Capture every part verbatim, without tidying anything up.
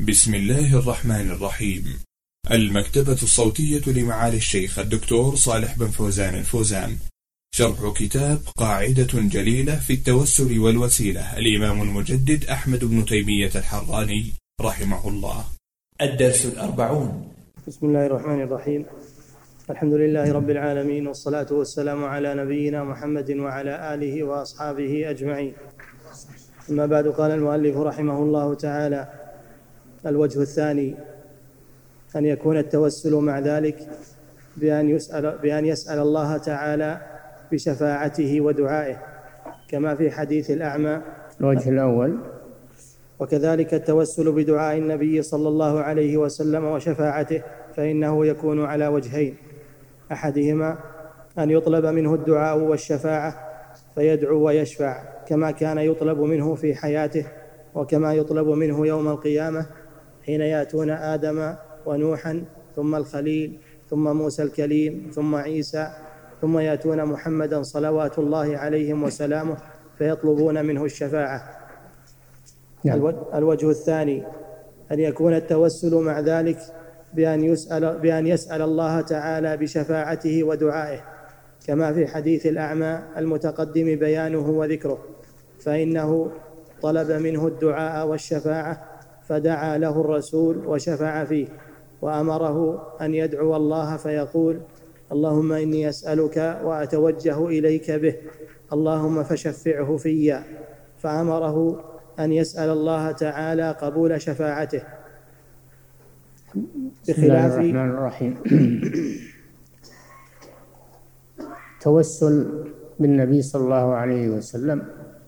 بسم الله الرحمن الرحيم. المكتبة الصوتية لمعالي الشيخ الدكتور صالح بن فوزان الفوزان، شرح كتاب قاعدة جليلة في التوسل والوسيلة، الإمام المجدد أحمد بن تيمية الحراني رحمه الله. الدرس الأربعون. بسم الله الرحمن الرحيم. الحمد لله رب العالمين، والصلاة والسلام على نبينا محمد وعلى آله وأصحابه أجمعين. أما بعد، قال المؤلف رحمه الله تعالى: الوجه الثاني أن يكون التوسل مع ذلك بأن يسأل, بأن يسأل الله تعالى بشفاعته ودعائه، كما في حديث الأعمى. الوجه الأول: وكذلك التوسل بدعاء النبي صلى الله عليه وسلم وشفاعته، فإنه يكون على وجهين: أحدهما أن يطلب منه الدعاء والشفاعة فيدعو ويشفع، كما كان يطلب منه في حياته، وكما يطلب منه يوم القيامة حين يأتون آدم ونوحا ثم الخليل ثم موسى الكليم ثم عيسى، ثم يأتون محمدا صلوات الله عليهم وسلامه فيطلبون منه الشفاعة. نعم. الوجه الثاني أن يكون التوسل مع ذلك بأن يسأل, بأن يسأل الله تعالى بشفاعته ودعائه، كما في حديث الأعمى المتقدم بيانه وذكره، فإنه طلب منه الدعاء والشفاعة فدعا له الرسول وشفع فيه، وأمره أن يدعو الله فيقول: اللهم إني أسألك وأتوجه إليك به، اللهم فشفعه في، فأمره أن يسأل الله تعالى قبول شفاعته. بسم الله الرحمن الرحيم. التوسل بالنبي صلى الله عليه وسلم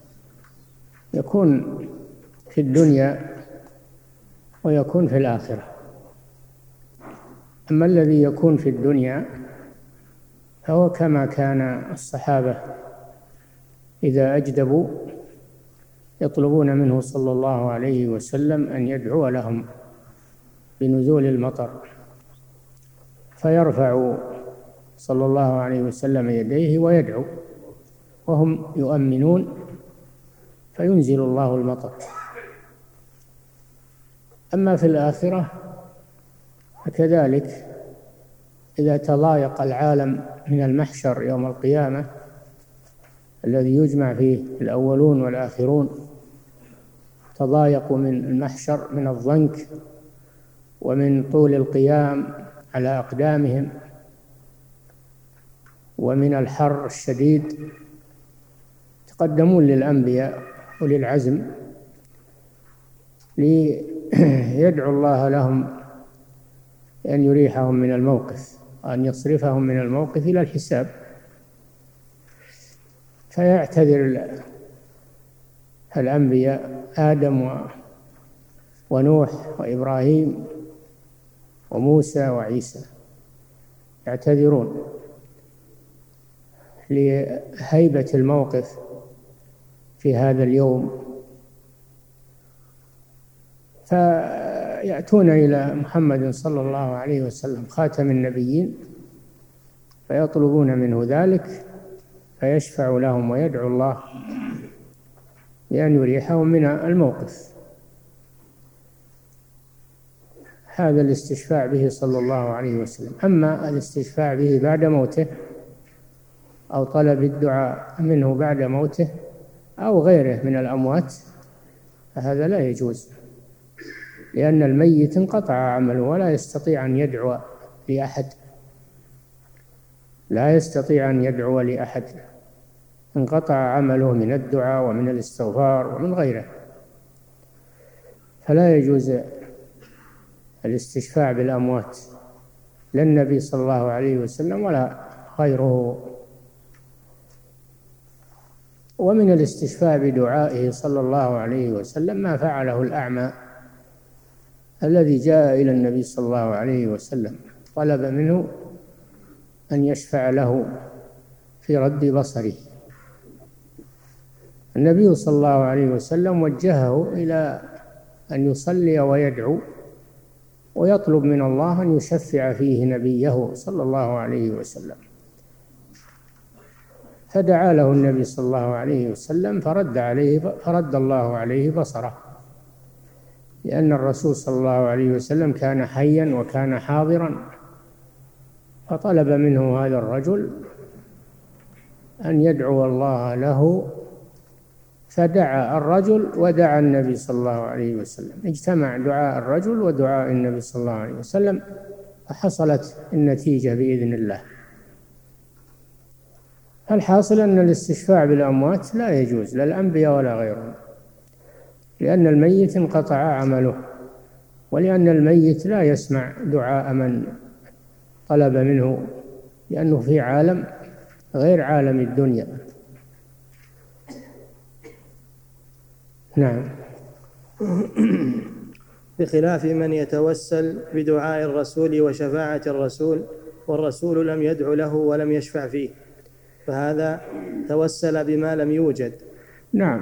يكون في الدنيا ويكون في الآخرة. أما الذي يكون في الدنيا فهو كما كان الصحابة إذا أجدبوا يطلبون منه صلى الله عليه وسلم أن يدعو لهم بنزول المطر، فيرفع صلى الله عليه وسلم يديه ويدعو وهم يؤمنون فينزل الله المطر. أما في الآخرة فكذلك، إذا تضايق العالم من المحشر يوم القيامة الذي يجمع فيه الأولون والآخرون، تضايقوا من المحشر من الضنك ومن طول القيام على أقدامهم ومن الحر الشديد، تقدمون للأنبياء وللعزم ليدعو الله لهم أن يريحهم من الموقف، أن يصرفهم من الموقف إلى الحساب. فيعتذر الأنبياء آدم ونوح وإبراهيم وموسى وعيسى، يعتذرون لهيبة الموقف في هذا اليوم، فيأتون إلى محمد صلى الله عليه وسلم خاتم النبيين فيطلبون منه ذلك، فيشفع لهم ويدعو الله بأن يريحهم من الموقف. هذا الاستشفاع به صلى الله عليه وسلم. أما الاستشفاع به بعد موته أو طلب الدعاء منه بعد موته أو غيره من الأموات فهذا لا يجوز، لأن الميت انقطع عمله ولا يستطيع أن يدعو لأحد، لا يستطيع أن يدعو لأحد، انقطع عمله من الدعاء ومن الاستغفار ومن غيره، فلا يجوز الاستشفاع بالأموات، لا النبي صلى الله عليه وسلم ولا غيره. ومن الاستشفاع بدعائه صلى الله عليه وسلم ما فعله الأعمى الذي جاء إلى النبي صلى الله عليه وسلم، طلب منه أن يشفع له في رد بصره. النبي صلى الله عليه وسلم وجهه إلى أن يصلي ويدعو ويطلب من الله أن يشفع فيه نبيه صلى الله عليه وسلم، فدعا له النبي صلى الله عليه وسلم فرد عليه فرد الله عليه بصره، لأن الرسول صلى الله عليه وسلم كان حيا وكان حاضرا، فطلب منه هذا الرجل أن يدعو الله له، فدعا الرجل ودعا النبي صلى الله عليه وسلم، اجتمع دعاء الرجل ودعاء النبي صلى الله عليه وسلم، فحصلت النتيجة بإذن الله. الحاصل أن الاستشفاع بالأموات لا يجوز لا الأنبياء ولا غيرهم، لأن الميت انقطع عمله، ولأن الميت لا يسمع دعاء من طلب منه، لأنه في عالم غير عالم الدنيا. نعم. بخلاف من يتوسل بدعاء الرسول وشفاعة الرسول والرسول لم يدع له ولم يشفع فيه، فهذا توسل بما لم يوجد. نعم.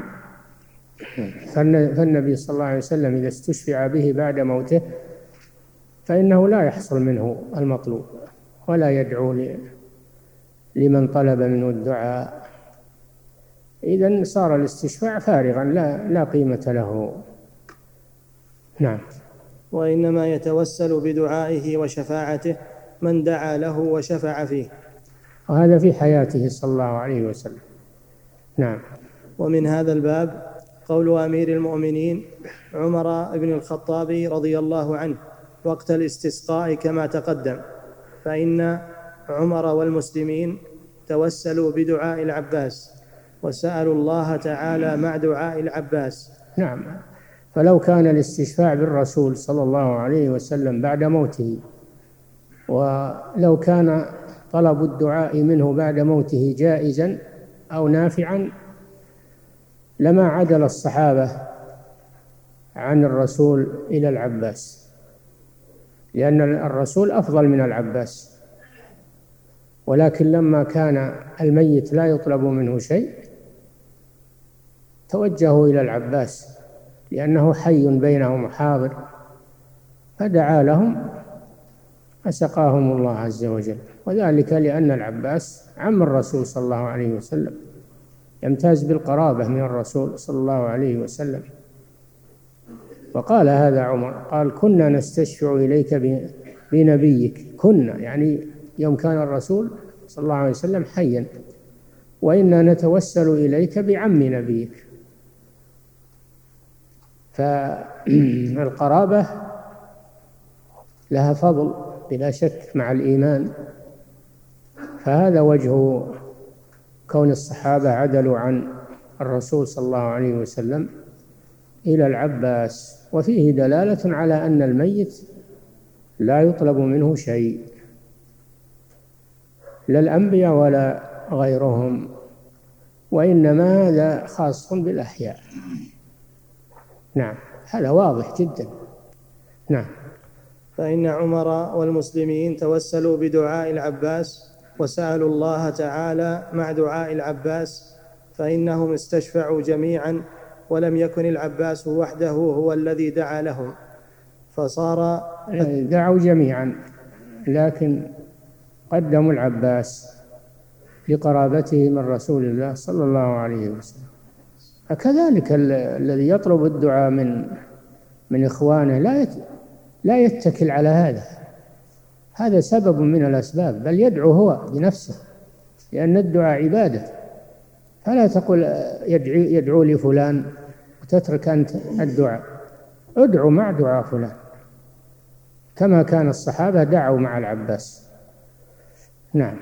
فالنبي صلى الله عليه وسلم إذا استشفع به بعد موته فإنه لا يحصل منه المطلوب، ولا يدعو لمن طلب منه الدعاء، إذن صار الاستشفاع فارغا لا لا قيمة له. نعم. وإنما يتوسل بدعائه وشفاعته من دعا له وشفع فيه، وهذا في حياته صلى الله عليه وسلم. نعم. ومن هذا الباب قول أمير المؤمنين عمر بن الخطاب رضي الله عنه وقت الاستسقاء كما تقدم، فإن عمر والمسلمين توسلوا بدعاء العباس وسألوا الله تعالى مع دعاء العباس. نعم. فلو كان الاستشفاع بالرسول صلى الله عليه وسلم بعد موته، ولو كان طلب الدعاء منه بعد موته جائزا أو نافعا، لما عدل الصحابة عن الرسول إلى العباس، لأن الرسول أفضل من العباس، ولكن لما كان الميت لا يطلب منه شيء توجهوا إلى العباس، لأنه حي بينهم حاضر، فدعا لهم فسقاهم الله عز وجل، وذلك لأن العباس عم الرسول صلى الله عليه وسلم، يمتاز بالقرابة من الرسول صلى الله عليه وسلم. وقال هذا عمر، قال كنا نستشفع إليك بنبيك، كنا يعني يوم كان الرسول صلى الله عليه وسلم حيا، وإنا نتوسل إليك بعم نبيك. فالقرابة لها فضل بلا شك مع الإيمان، فهذا وجه كون الصحابة عدلوا عن الرسول صلى الله عليه وسلم إلى العباس، وفيه دلالة على أن الميت لا يطلب منه شيء، لا الأنبياء ولا غيرهم، وإنما هذا خاص بالأحياء. نعم، هذا واضح جدا. نعم. فإن عمر والمسلمين توسلوا بدعاء العباس وسألوا الله تعالى مع دعاء العباس، فإنهم استشفعوا جميعا، ولم يكن العباس وحده هو الذي دعا لهم، فصار دعوا جميعا، لكن قدموا العباس لقرابته من رسول الله صلى الله عليه وسلم. فكذلك الذي يطلب الدعاء من من إخوانه لا لا يتكل على هذا، هذا سبب من الأسباب، بل يدعو هو بنفسه، لأن الدعاء عبادة، فلا تقل يدعو, يدعو لفلان وتترك أنت الدعاء، ادعو مع دعاء فلان، كما كان الصحابة دعوا مع العباس. نعم.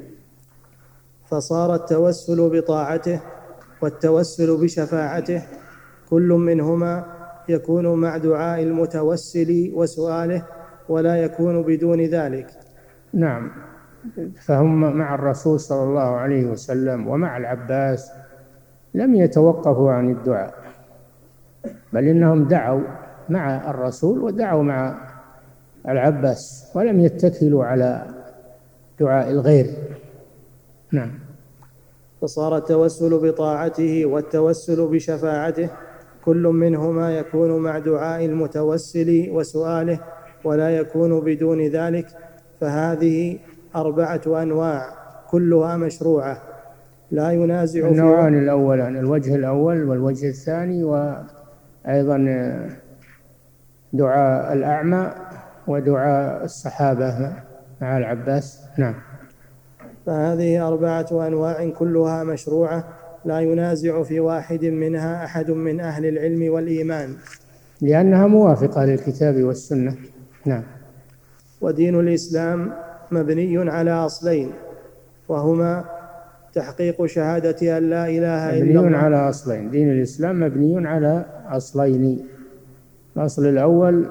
فصار التوسل بطاعته والتوسل بشفاعته كل منهما يكون مع دعاء المتوسل وسؤاله، ولا يكون بدون ذلك. نعم. فهم مع الرسول صلى الله عليه وسلم ومع العباس لم يتوقفوا عن الدعاء، بل إنهم دعوا مع الرسول ودعوا مع العباس، ولم يتكلوا على دعاء الغير. نعم. فصار التوسل بطاعته والتوسل بشفاعته كل منهما يكون مع دعاء المتوسل وسؤاله، ولا يكون بدون ذلك، فهذه أربعة أنواع كلها مشروعة لا ينازع. النوعان الأولان، الوجه الأول والوجه الثاني، وأيضا دعاء الأعمى ودعاء الصحابة مع العباس. نعم. فهذه أربعة أنواع كلها مشروعة لا ينازع في واحد منها أحد من أهل العلم والإيمان، لأنها موافقة للكتاب والسنة. نعم. ودين الإسلام مبني على أصلين، وهما تحقيق شهادة أن لا إله إلا الله. مبني على أصلين، دين الإسلام مبني على أصلين. الأصل الأول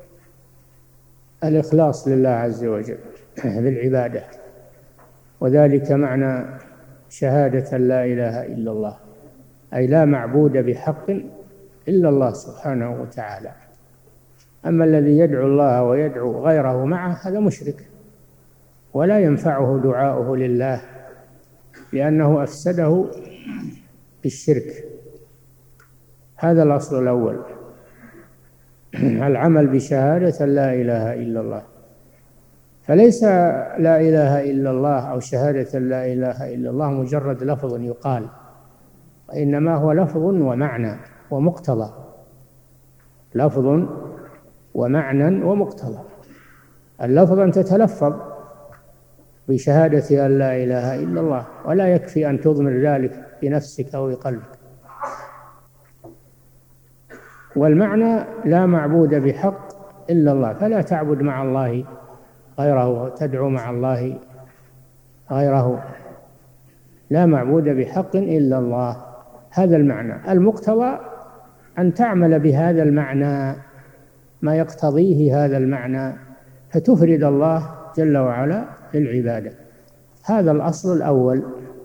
الإخلاص لله عز وجل بالعبادة، وذلك معنى شهادة أن لا إله إلا الله، أي لا معبود بحق إلا الله سبحانه وتعالى. أما الذي يدعو الله ويدعو غيره معه هذا مشرك، ولا ينفعه دعاؤه لله، لأنه أفسده بالشرك. هذا الأصل الأول، العمل بشهادة لا إله إلا الله. فليس لا إله إلا الله أو شهادة لا إله إلا الله مجرد لفظ يقال، وإنما هو لفظ ومعنى ومقتضى، لفظ ومعنى ومقتضى. اللفظ أن تتلفظ بشهادة أن لا إله إلا الله، ولا يكفي أن تضمر ذلك بنفسك أو بقلبك. والمعنى لا معبود بحق إلا الله، فلا تعبد مع الله غيره وتدعو مع الله غيره، لا معبود بحق إلا الله. هذا المعنى. المقتضى أن تعمل بهذا المعنى ما يقتضيه هذا المعنى، فتفرد الله جل وعلا للعبادة. هذا الأصل الأول.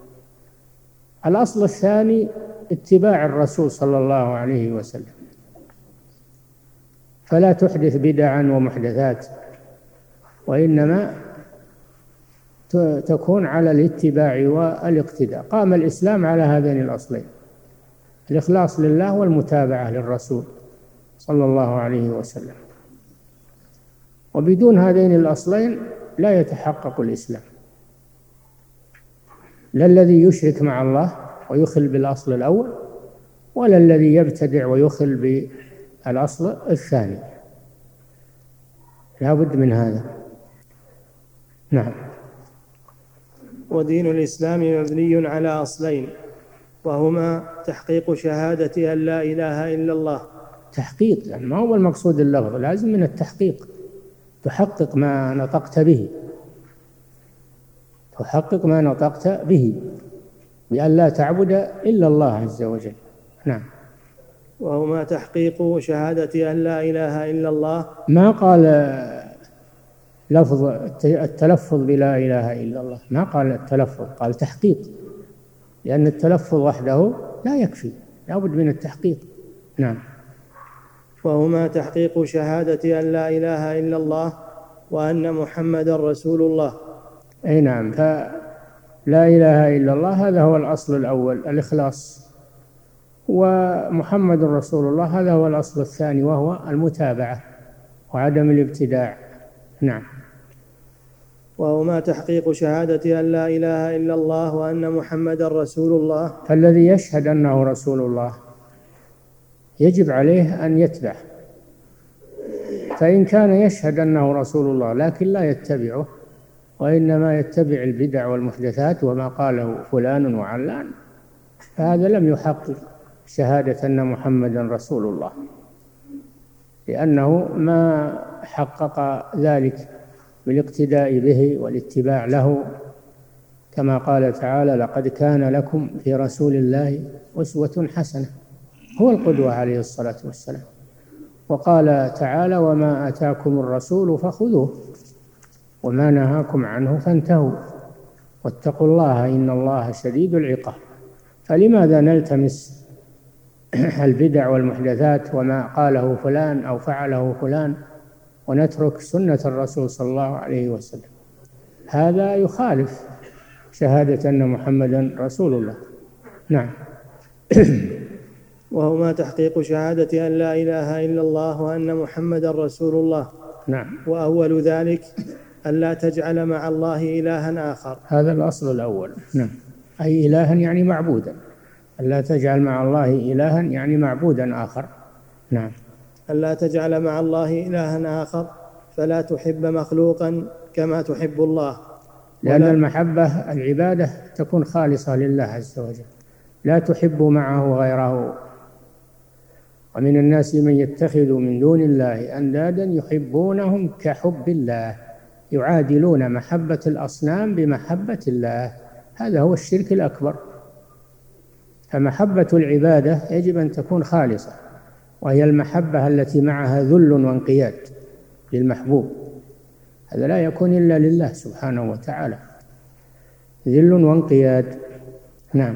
الأصل الثاني اتباع الرسول صلى الله عليه وسلم، فلا تحدث بدعا ومحدثات، وإنما تكون على الاتباع والاقتداء. قام الإسلام على هذين الأصلين، الإخلاص لله والمتابعة للرسول صلى الله عليه وسلم. وبدون هذين الأصلين لا يتحقق الإسلام، لا الذي يشرك مع الله ويخل بالأصل الأول، ولا الذي يبتدع ويخل بالأصل الثاني. لا بد من هذا. نعم. ودين الإسلام مبني على أصلين، وهما تحقيق شهادة أن لا إله إلا الله. تحقيق يعني ما هو المقصود اللفظ، لازم من التحقيق، تحقق ما نطقت به، تحقق ما نطقت به بأن لا تعبد إلا الله عز وجل. نعم. وهما تحقيق شهادة أن لا إله إلا الله. ما قال لفظ التلفظ بلا إله إلا الله، ما قال التلفظ، قال تحقيق، لأن التلفظ وحده لا يكفي، لا بد من التحقيق. نعم. وهما تحقيق شهادة أن لا إله إلا الله وأن محمدا رسول الله. أي نعم. فلا إله إلا الله هذا هو الأصل الأول، الإخلاص، ومحمد رسول الله هذا هو الأصل الثاني، وهو المتابعة وعدم الابتداع. نعم. وهما تحقيق شهادة أن لا إله إلا الله وأن محمدا رسول الله. فالذي يشهد أنه رسول الله يجب عليه أن يتبع، فإن كان يشهد أنه رسول الله لكن لا يتبعه، وإنما يتبع البدع والمحدثات وما قاله فلان وعلان، فهذا لم يحقق شهادة أن محمدا رسول الله، لأنه ما حقق ذلك بالاقتداء به والاتباع له، كما قال تعالى: لقد كان لكم في رسول الله أسوة حسنة، هو القدوة عليه الصلاة والسلام. وقال تعالى: وما آتاكم الرسول فخذوه وما نهاكم عنه فانتهوا واتقوا الله إن الله شديد العقاب. فلماذا نلتمس البدع والمحدثات وما قاله فلان أو فعله فلان ونترك سنة الرسول صلى الله عليه وسلم؟ هذا يخالف شهادة أن محمدا رسول الله. نعم. وهما تحقيق شهادة أن لا إله إلا الله وأن محمدا رسول الله. نعم. وأول ذلك أن لا تجعل مع الله إلها آخر. هذا الأصل الأول. نعم. أي إلها يعني معبودا، أن لا تجعل مع الله إلها يعني معبودا آخر. نعم. ألا تجعل مع الله إلها آخر، فلا تحب مخلوقا كما تحب الله. لأن المحبة العبادة تكون خالصة لله عز وجل، لا تحب معه غيره. ومن الناس من يتخذ من دون الله أندادا يحبونهم كحب الله، يعادلون محبة الأصنام بمحبة الله. هذا هو الشرك الأكبر. فمحبة العبادة يجب أن تكون خالصة، وهي المحبة التي معها ذل وانقياد للمحبوب. هذا لا يكون إلا لله سبحانه وتعالى، ذل وانقياد. نعم.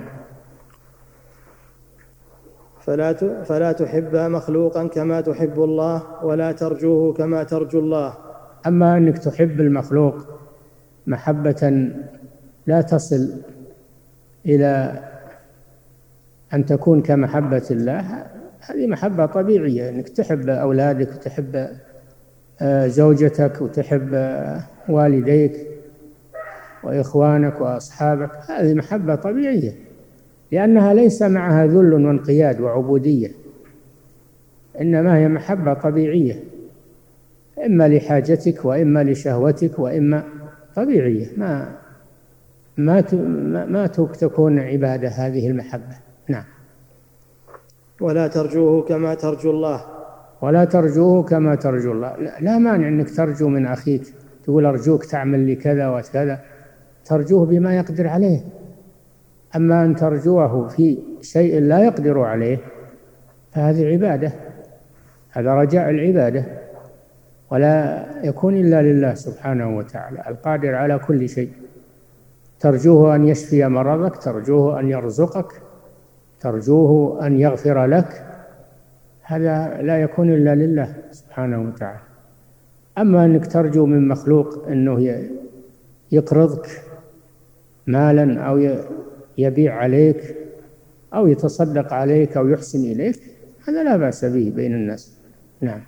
فلا فلا تحب مخلوقا كما تحب الله، ولا ترجوه كما ترجو الله. أما أنك تحب المخلوق محبة لا تصل إلى أن تكون كمحبة الله، هذه محبة طبيعية، أنك تحب أولادك وتحب زوجتك وتحب والديك وإخوانك وأصحابك، هذه محبة طبيعية، لأنها ليس معها ذل وانقياد وعبودية، إنما هي محبة طبيعية، إما لحاجتك وإما لشهوتك وإما طبيعية، ما ما ما تكون عبادة هذه المحبة. نعم. ولا ترجوه كما ترجو الله. ولا ترجوه كما ترجو الله. لا مانع أنك ترجو من أخيك، تقول أرجوك تعمل لي كذا وكذا، ترجوه بما يقدر عليه. أما أن ترجوه في شيء لا يقدر عليه فهذه عبادة، هذا رجاء العبادة، ولا يكون إلا لله سبحانه وتعالى القادر على كل شيء. ترجوه أن يشفي مرضك، ترجوه أن يرزقك، ترجوه أن يغفر لك، هذا لا يكون إلا لله سبحانه وتعالى. أما أنك ترجو من مخلوق أنه يقرضك مالا أو يبيع عليك أو يتصدق عليك أو يحسن إليك، هذا لا بأس به بين الناس. نعم.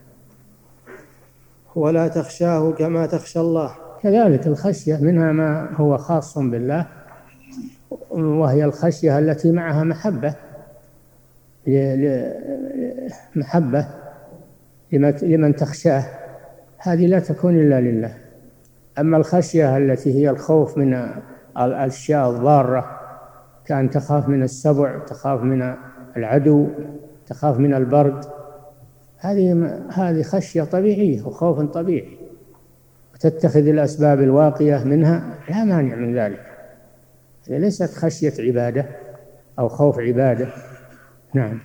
ولا تخشاه كما تخشى الله. كذلك الخشية منها ما هو خاص بالله، وهي الخشية التي معها محبة محبة لمن تخشاه، هذه لا تكون إلا لله. أما الخشية التي هي الخوف من الأشياء الضارة، كأن تخاف من السبع، تخاف من العدو، تخاف من البرد، هذه هذه خشية طبيعية وخوف طبيعي، وتتخذ الأسباب الواقية منها، لا مانع من ذلك. هذه ليست خشية عبادة أو خوف عبادة. نعم.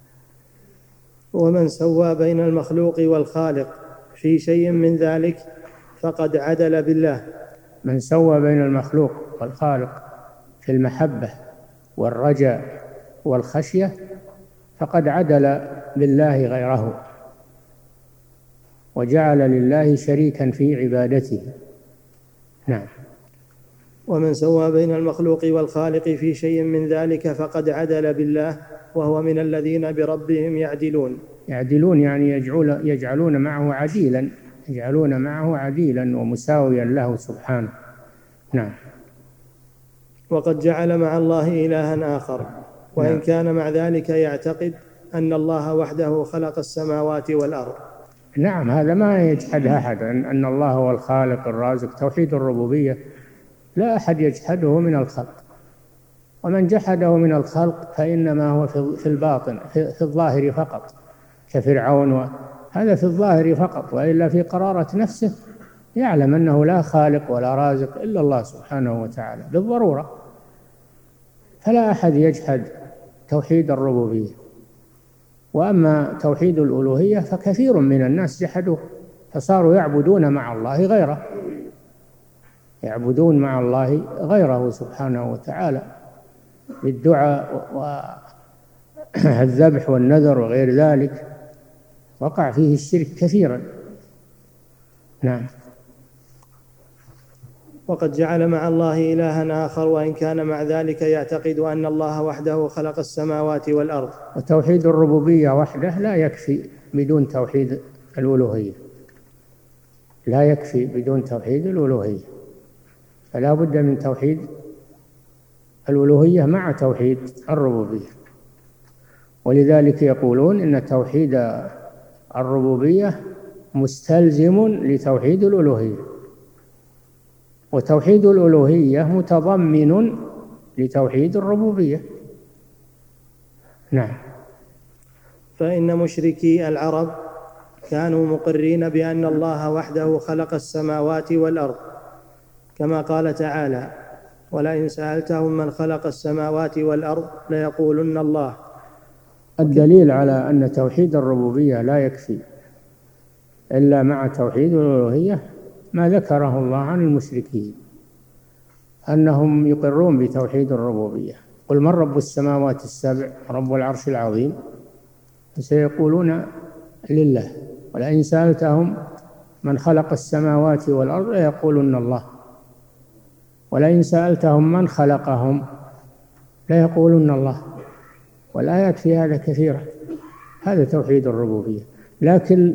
ومن سوى بين المخلوق والخالق في شيء من ذلك فقد عدل بالله. من سوى بين المخلوق والخالق في المحبة والرجاء والخشية فقد عدل بالله غيره، وجعل لله شريكا في عبادته. نعم. ومن سوى بين المخلوق والخالق في شيء من ذلك فقد عدل بالله، وهو من الذين بربهم يعدلون. يعدلون يعني يجعلون, يجعلون معه عديلا، يجعلون معه عديلا ومساويا له سبحانه. نعم. وقد جعل مع الله إلها آخر، وإن نعم. كان مع ذلك يعتقد أن الله وحده خلق السماوات والأرض. نعم، هذا ما يجحد أحد، أن الله هو الخالق الرازق، توحيد الربوبية لا أحد يجحده من الخلق، ومن جحده من الخلق فإنما هو في الباطن في الظاهر فقط، كفرعون، هذا في الظاهر فقط، وإلا في قرارة نفسه يعلم أنه لا خالق ولا رازق إلا الله سبحانه وتعالى بالضرورة. فلا أحد يجحد توحيد الربوبية. وأما توحيد الألوهية فكثير من الناس جحدوه، فصاروا يعبدون مع الله غيره، يعبدون مع الله غيره سبحانه وتعالى بالدعاء والذبح والنذر وغير ذلك، وقع فيه الشرك كثيرا. نعم. وقد جعل مع الله إلها آخر، وإن كان مع ذلك يعتقد أن الله وحده خلق السماوات والأرض. وتوحيد الربوبية وحده لا يكفي بدون توحيد الألوهية، لا يكفي بدون توحيد الألوهية، فلا بد من توحيد الألوهية مع توحيد الربوبية. ولذلك يقولون إن توحيد الربوبية مستلزم لتوحيد الألوهية، وتوحيد الألوهية متضمن لتوحيد الربوبية. نعم. فإن مشركي العرب كانوا مقرين بأن الله وحده خلق السماوات والأرض، كما قال تعالى: ولئن سألتهم من خلق السماوات والأرض ليقولن الله. الدليل على أن توحيد الربوبية لا يكفي إلا مع توحيد الألوهية ما ذكره الله عن المشركين، أنهم يقرون بتوحيد الربوبية. قل من رب السماوات السبع رب العرش العظيم، سيقولون لله. ولئن سألتهم من خلق السماوات والأرض ليقولن الله. ولئن سألتهم من خلقهم ليقولن الله. والآيات في هذا كثيرة. هذا توحيد الربوبية. لكن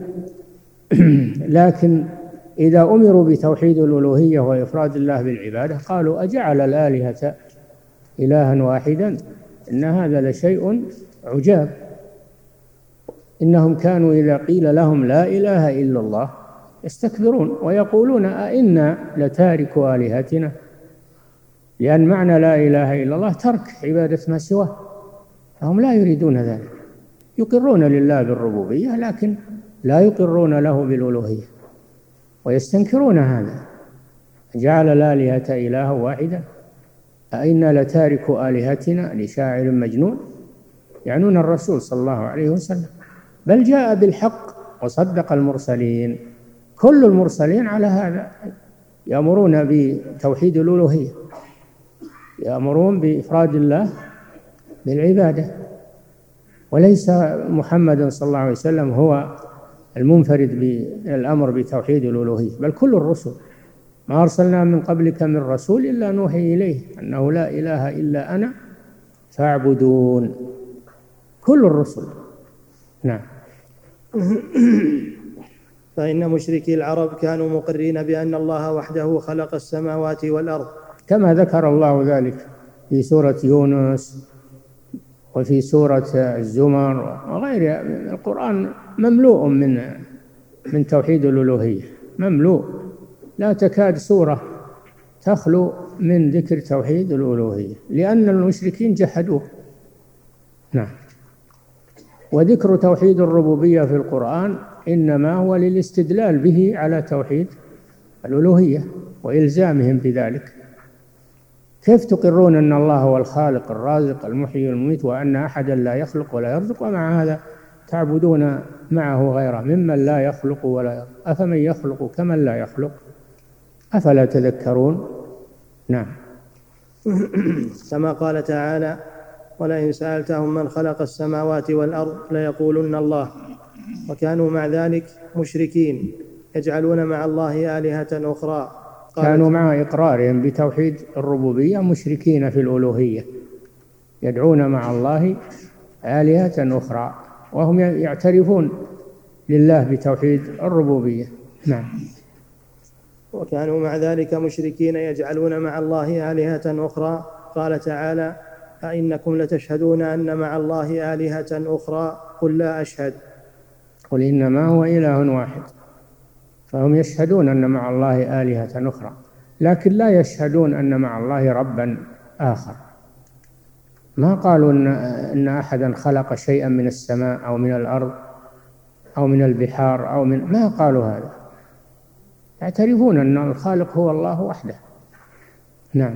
لكن إذا أمروا بتوحيد الألوهية وإفراد الله بالعبادة قالوا: أجعل الآلهة إلها واحدا إن هذا لشيء عجاب. إنهم كانوا إذا قيل لهم لا إله إلا الله يستكبرون ويقولون: أئنا لتاركوا آلهتنا. لأن معنى لا إله إلا الله ترك عبادة ما سواه، فهم لا يريدون ذلك. يقرون لله بالربوبية لكن لا يقرون له بالألوهية، ويستنكرون هذا. جعل الآلهة إلها واحدا أئنا لتاركوا آلهتنا لشاعر مجنون، يعنون الرسول صلى الله عليه وسلم. بل جاء بالحق وصدق المرسلين. كل المرسلين على هذا يأمرون بتوحيد الألوهية، يأمرون بإفراد الله بالعبادة. وليس محمد صلى الله عليه وسلم هو المنفرد بالأمر بتوحيد الألوهية، بل كل الرسل. ما أرسلنا من قبلك من رسول إلا نوحي إليه أنه لا إله إلا أنا فاعبدون. كل الرسل. نعم. فإن مشركي العرب كانوا مقرين بأن الله وحده خلق السماوات والأرض، كما ذكر الله ذلك في سورة يونس وفي سورة الزمر وغيرها. القرآن مملوء من من توحيد الألوهية، مملوء. لا تكاد سورة تخلو من ذكر توحيد الألوهية، لأن المشركين جحدوه. نعم. وذكر توحيد الربوبية في القرآن إنما هو للاستدلال به على توحيد الألوهية وإلزامهم بذلك. كيف تقرون أن الله هو الخالق الرازق المحيي المميت وأن أحدا لا يخلق ولا يرزق، ومع هذا تعبدون معه غيره ممن لا يخلق ولا يرزق؟ أفمن يخلق كمن لا يخلق؟ أفلا تذكرون؟ نعم. كما قال تعالى: ولئن سألتهم من خلق السماوات والأرض ليقولن الله. وكانوا مع ذلك مشركين يجعلون مع الله آلهة أخرى. كانوا مع إقرارهم بتوحيد الربوبية مشركين في الألوهية، يدعون مع الله آلهة أخرى وهم يعترفون لله بتوحيد الربوبية. نعم. وكانوا مع ذلك مشركين يجعلون مع الله آلهة أخرى. قال تعالى: أئنكم لتشهدون أن مع الله آلهة أخرى قل لا أشهد. قل إنما هو إله واحد. فهم يشهدون أن مع الله آلهة أخرى، لكن لا يشهدون أن مع الله ربا آخر. ما قالوا إن, إن أحدا خلق شيئا من السماء أو من الأرض أو من البحار أو من ما قالوا هذا. يعترفون أن الخالق هو الله وحده. نعم.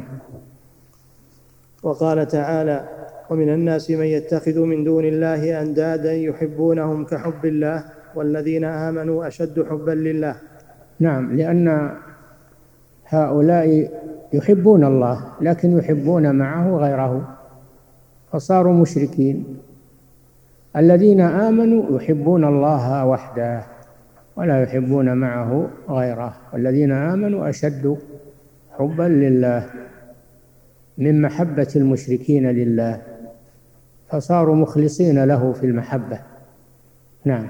وقال تعالى: ومن الناس من يتخذ من دون الله أندادا يحبونهم كحب الله والذين آمنوا أشد حبا لله. نعم، لأن هؤلاء يحبون الله لكن يحبون معه غيره فصاروا مشركين. الذين آمنوا يحبون الله وحده ولا يحبون معه غيره، والذين آمنوا أشد حبا لله من محبة المشركين لله، فصاروا مخلصين له في المحبة. نعم.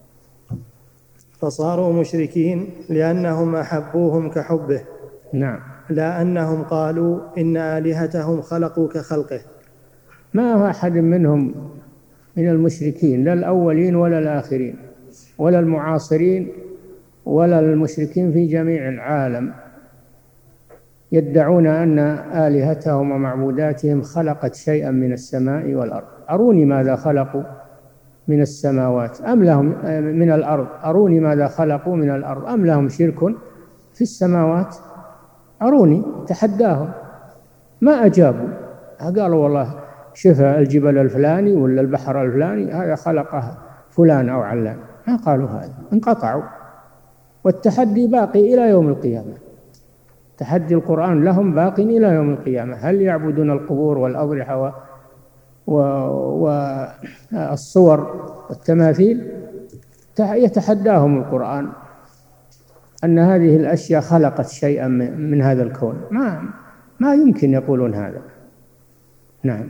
فصاروا مشركين لأنهم أحبوهم كحبه. نعم. لا أنهم قالوا إن آلهتهم خلقوا كخلقه. ما هو أحد منهم من المشركين لا الأولين ولا الآخرين ولا المعاصرين ولا المشركين في جميع العالم يدعون أن آلهتهم ومعبوداتهم خلقت شيئا من السماء والأرض. أروني ماذا خلقوا من السماوات أم لهم من الأرض أروني ماذا خلقوا من الأرض أم لهم شرك في السماوات أروني. تحداهم ما أجابوا. قالوا والله شوف الجبل الفلاني ولا البحر الفلاني هذا خلقه فلان أو علان. ما قالوا هذا، انقطعوا. والتحدي باقي إلى يوم القيامة. تحدي القرآن لهم باق إلى يوم القيامة. هل يعبدون القبور والأضرحة والصور والتماثيل؟ يتحداهم القرآن أن هذه الأشياء خلقت شيئا من هذا الكون. ما ما يمكن يقولون هذا. نعم.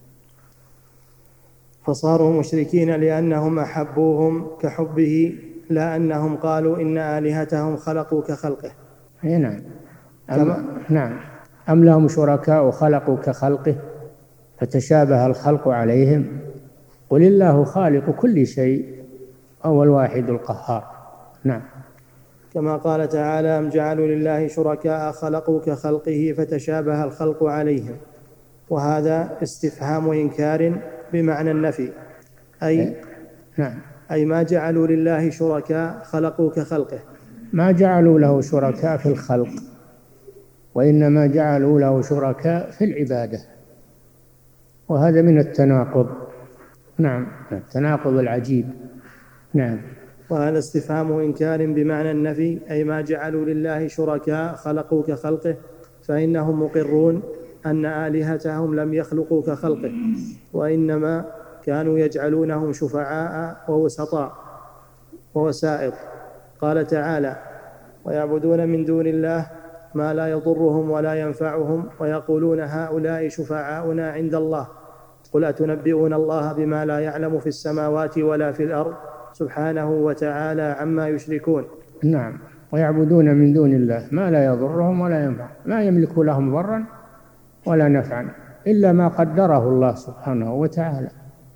فصاروا مشركين لأنهم أحبوهم كحبه، لا أنهم قالوا إن آلهتهم خلقوا كخلقه. أي نعم. أم نعم أم لهم شركاء خلقوا كخلقه فتشابه الخلق عليهم. قل الله خالق كل شيء هو الواحد القهار. نعم. كما قال تعالى: أم جعلوا لله شركاء خلقوا كخلقه فتشابه الخلق عليهم. وهذا استفهام إنكار بمعنى النفي، أي نعم أي ما جعلوا لله شركاء خلقوا كخلقه. ما جعلوا له شركاء في الخلق، وإنما جعلوا له شركاء في العبادة، وهذا من التناقض. نعم، التناقض العجيب. نعم. وهذا استفهام إنكار بمعنى النفي، أي ما جعلوا لله شركاء خلقوا كخلقه، فإنهم مقرون أن آلهتهم لم يخلقوا كخلقه، وإنما كانوا يجعلونهم شفعاء ووسطاء ووسائط. قال تعالى: ويعبدون من دون الله ما لا يضرهم ولا ينفعهم ويقولون هؤلاء شفعاؤنا عند الله قل أتنبئون الله بما لا يعلم في السماوات ولا في الأرض سبحانه وتعالى عما يشركون. نعم. ويعبدون من دون الله ما لا يضرهم ولا ينفعهم، ما يملك لهم ضرا ولا نفعا إلا ما قدره الله سبحانه وتعالى.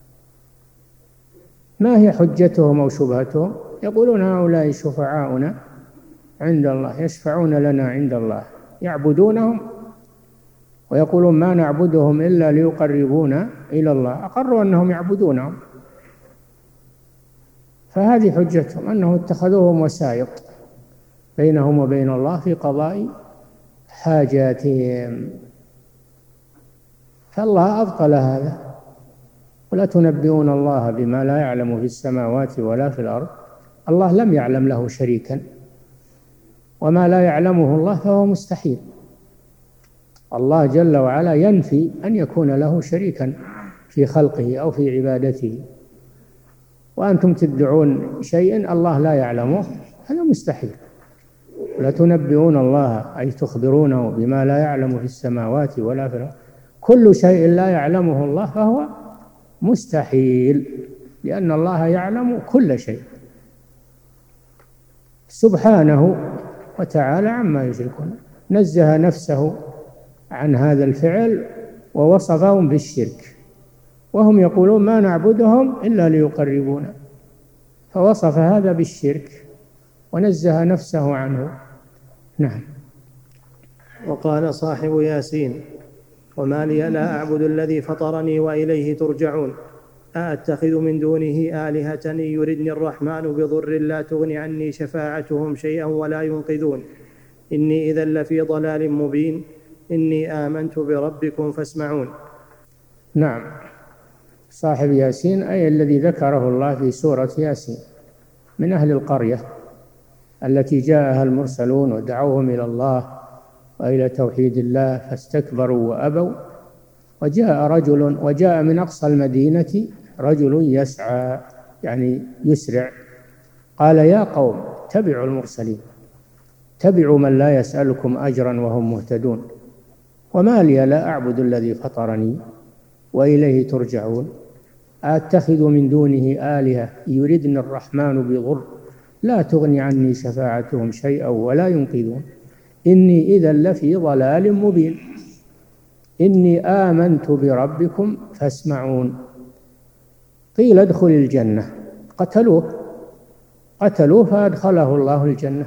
ما هي حجتهم أو شبهتهم؟ يقولون هؤلاء شفعاؤنا عند الله، يشفعون لنا عند الله، يعبدونهم ويقولون ما نعبدهم إلا ليقربونا إلى الله. أقروا أنهم يعبدونهم، فهذه حجتهم أنه اتخذوهم وسائط بينهم وبين الله في قضاء حاجاتهم. فالله أبطل هذا: ولا تنبئون الله بما لا يعلم في السماوات ولا في الأرض. الله لم يعلم له شريكا، وما لا يعلمه الله فهو مستحيل. الله جل وعلا ينفي أن يكون له شريكا في خلقه أو في عبادته، وأنتم تدعون شيئا الله لا يعلمه، هذا مستحيل. لا تنبئون الله أي تخبرونه بما لا يعلم في السماوات ولا في الأرض. كل شيء لا يعلمه الله فهو مستحيل، لأن الله يعلم كل شيء سبحانه وتعالى عما يشركون. نزه نفسه عن هذا الفعل ووصفهم بالشرك، وهم يقولون ما نعبدهم إلا ليقربونا، فوصف هذا بالشرك ونزه نفسه عنه. نعم. وقال صاحب ياسين: وما لي لا أعبد الذي فطرني وإليه ترجعون أأتخذ من دونه آلهة إن يردني الرحمن بضر لا تغني عني شفاعتهم شيئا ولا ينقذون إني إذا لفي ضلال مبين إني آمنت بربكم فاسمعون. نعم. صاحب ياسين أي الذي ذكره الله في سورة ياسين، من أهل القرية التي جاءها المرسلون ودعوهم إلى الله وإلى توحيد الله فاستكبروا وأبوا. وجاء رجل وجاء من أقصى المدينة رجل يسعى، يعني يسرع، قال يا قوم اتبعوا المرسلين، اتبعوا من لا يسألكم أجرا وهم مهتدون. وما لي لا أعبد الذي فطرني وإليه ترجعون أتخذ من دونه آلهة يردني الرحمن بضر لا تغني عني شفاعتهم شيئا ولا ينقذون إني إذا لفي ضلال مبين إني آمنت بربكم فاسمعون. قيل ادخل الجنة، قتلوه قتلوه فأدخله الله الجنة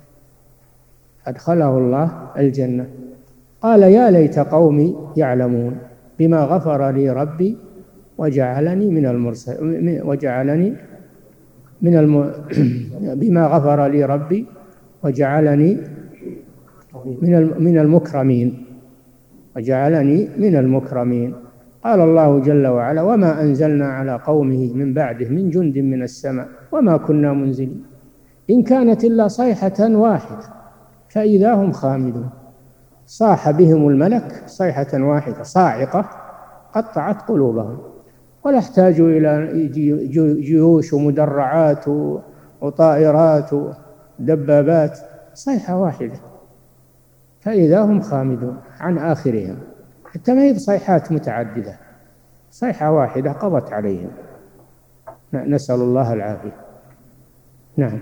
أدخله الله الجنة. قال يا ليت قومي يعلمون بما غفر لي ربي وجعلني من المرسل وجعلني من الم... بما غفر لي ربي وجعلني من من المكرمين وجعلني من المكرمين. قال الله جل وعلا وما أنزلنا على قومه من بعده من جند من السماء وما كنا منزلين إن كانت إلا صيحة واحدة فإذا هم خامدون. صاح بهم الملك صيحة واحدة صاعقة قطعت قلوبهم، ولا احتاجوا إلى جيوش ومدرعات وطائرات ودبابات، صيحة واحدة فإذا هم خامدون عن آخرهم، حتى ما هي بصيحات متعددة، صيحة واحدة قضت عليهم. نسأل الله العافية. نعم.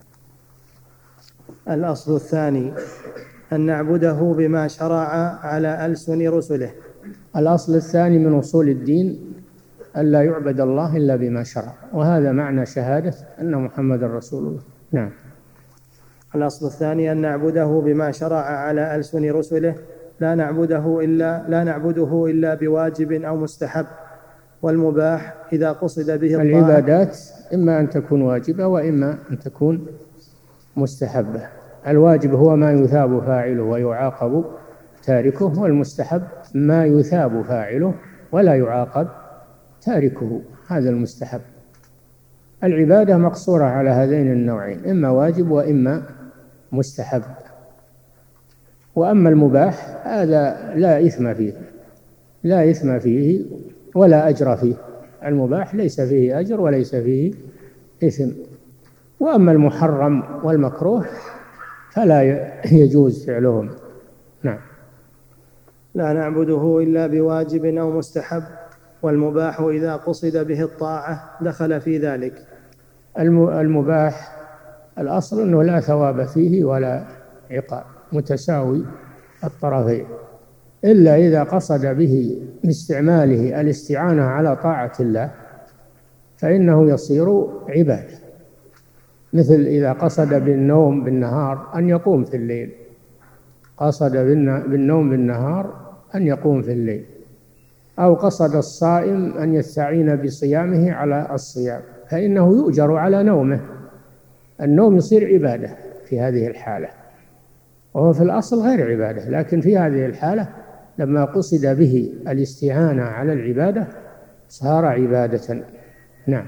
الأصل الثاني أن نعبده بما شرع على ألسن رسله. الأصل الثاني من أصول الدين ألا يعبد الله إلا بما شرع، وهذا معنى شهادة أن محمد رسول الله. نعم. الأصل الثاني أن نعبده بما شرع على ألسن رسله، لا نعبده إلا لا نعبده إلا بواجب أو مستحب، والمباح إذا قصد به الطاعة. العبادات إما أن تكون واجبة وإما أن تكون مستحبة. الواجب هو ما يثاب فاعله ويعاقب تاركه، والمستحب ما يثاب فاعله ولا يعاقب تاركه، هذا المستحب. العبادة مقصورة على هذين النوعين، إما واجب وإما مستحب. وأما المباح هذا لا إثم فيه لا إثم فيه ولا أجر فيه، المباح ليس فيه أجر وليس فيه إثم. وأما المحرم والمكروه فلا يجوز فعلهم. نعم. لا نعبده إلا بواجب أو مستحب، والمباح إذا قصد به الطاعة دخل في ذلك. المباح الأصل أنه لا ثواب فيه ولا عقاب، متساوي الطرفين، إلا إذا قصد به باستعماله الاستعانة على طاعة الله فإنه يصير عبادة، مثل إذا قصد بالنوم بالنهار أن يقوم في الليل، قصد بالنوم بالنهار أن يقوم في الليل، أو قصد الصائم أن يستعين بصيامه على الصيام فإنه يؤجر على نومه. النوم يصير عبادة في هذه الحالة، وهو في الأصل غير عبادة، لكن في هذه الحالة لما قصد به الاستعانة على العبادة صار عبادة. نعم.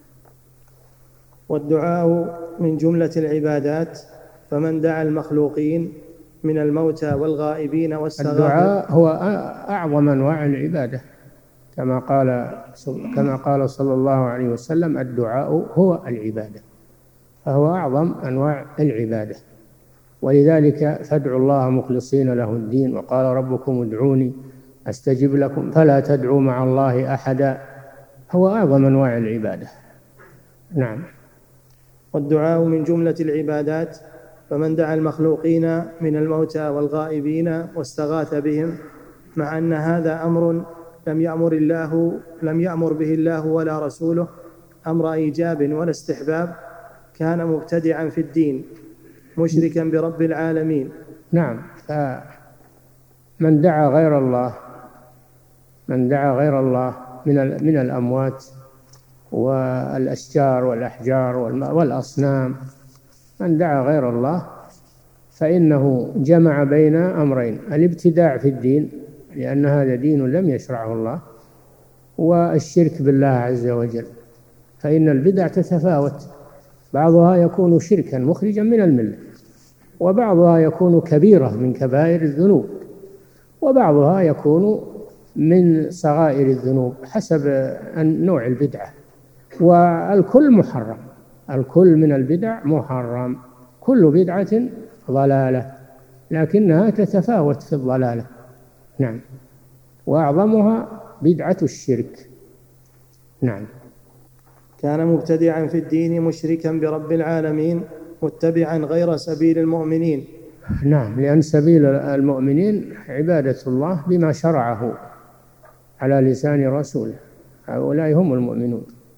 والدعاء من جملة العبادات، فمن دعا المخلوقين من الموتى والغائبين واستغاث. الدعاء هو أعظم أنواع العبادة، كما قال كما قال صلى الله عليه وسلم الدعاء هو العبادة، فهو أعظم أنواع العبادة. ولذلك فادعوا الله مخلصين له الدين، وقال ربكم ادعوني أستجب لكم، فلا تدعوا مع الله أحدا، هو أعظم أنواع العبادة. نعم. والدعاء من جملة العبادات، فمن دعا المخلوقين من الموتى والغائبين واستغاث بهم، مع أن هذا أمر لم يأمر الله لم يأمر به الله ولا رسوله أمر إيجاب ولا استحباب، كان مبتدعا في الدين مشركا برب العالمين. نعم. فمن دعا غير الله من دعا غير الله من من الأموات والأشجار والأحجار والأصنام، من دعا غير الله فإنه جمع بين أمرين: الابتداع في الدين لأن هذا دين لم يشرعه الله، والشرك بالله عز وجل، فإن البدع تتفاوت، بعضها يكون شركا مخرجا من الملة، وبعضها يكون كبيرة من كبائر الذنوب، وبعضها يكون من صغائر الذنوب حسب نوع البدعة. والكل محرم، الكل من البدع محرم، كل بدعة ضلالة، لكنها تتفاوت في الضلالة. نعم. وأعظمها بدعة الشرك. نعم. كان مبتدعا في الدين مشركا برب العالمين متبعا غير سبيل المؤمنين. نعم، لأن سبيل المؤمنين عبادة الله بما شرعه على لسان رسوله، هؤلاء هم المؤمنون.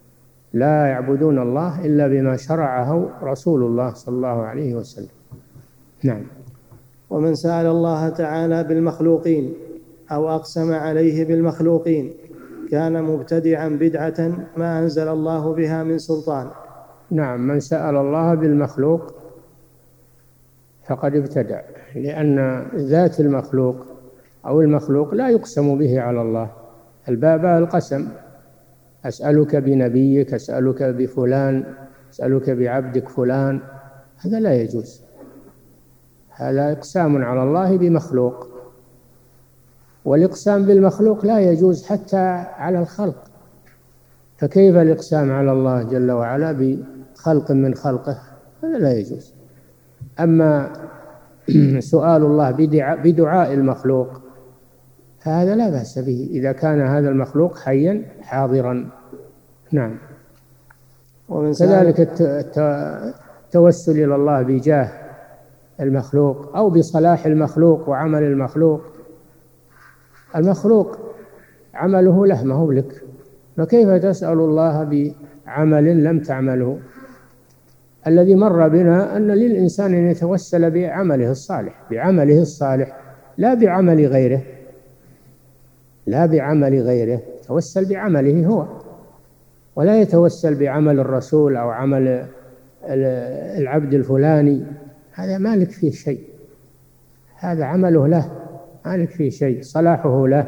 لا يعبدون الله إلا بما شرعه رسول الله صلى الله عليه وسلم. نعم. ومن سأل الله تعالى بالمخلوقين أو أقسم عليه بالمخلوقين كان مبتدعا بدعة ما أنزل الله بها من سلطان. نعم، من سأل الله بالمخلوق فقد ابتدع، لأن ذات المخلوق أو المخلوق لا يقسم به على الله. الباب القسم، أسألك بنبيك، أسألك بفلان، أسألك بعبدك فلان، هذا لا يجوز، هذا إقسام على الله بمخلوق. والإقسام بالمخلوق لا يجوز حتى على الخلق، فكيف الإقسام على الله جل وعلا بخلق من خلقه؟ هذا لا يجوز. أما سؤال الله بدعاء المخلوق فهذا لا بأس به إذا كان هذا المخلوق حيا حاضرا. نعم. كذلك التوسل إلى الله بجاه المخلوق أو بصلاح المخلوق وعمل المخلوق. المخلوق عمله له ما هو لك، فكيف تسأل الله بعمل لم تعمله؟ الذي مر بنا أن للإنسان أن يتوسل بعمله الصالح، بعمله الصالح لا بعمل غيره، لا بعمل غيره، توسل بعمله هو، ولا يتوسل بعمل الرسول أو عمل العبد الفلاني، هذا ما لك فيه شيء، هذا عمله له ما لك فيه شيء، صلاحه له.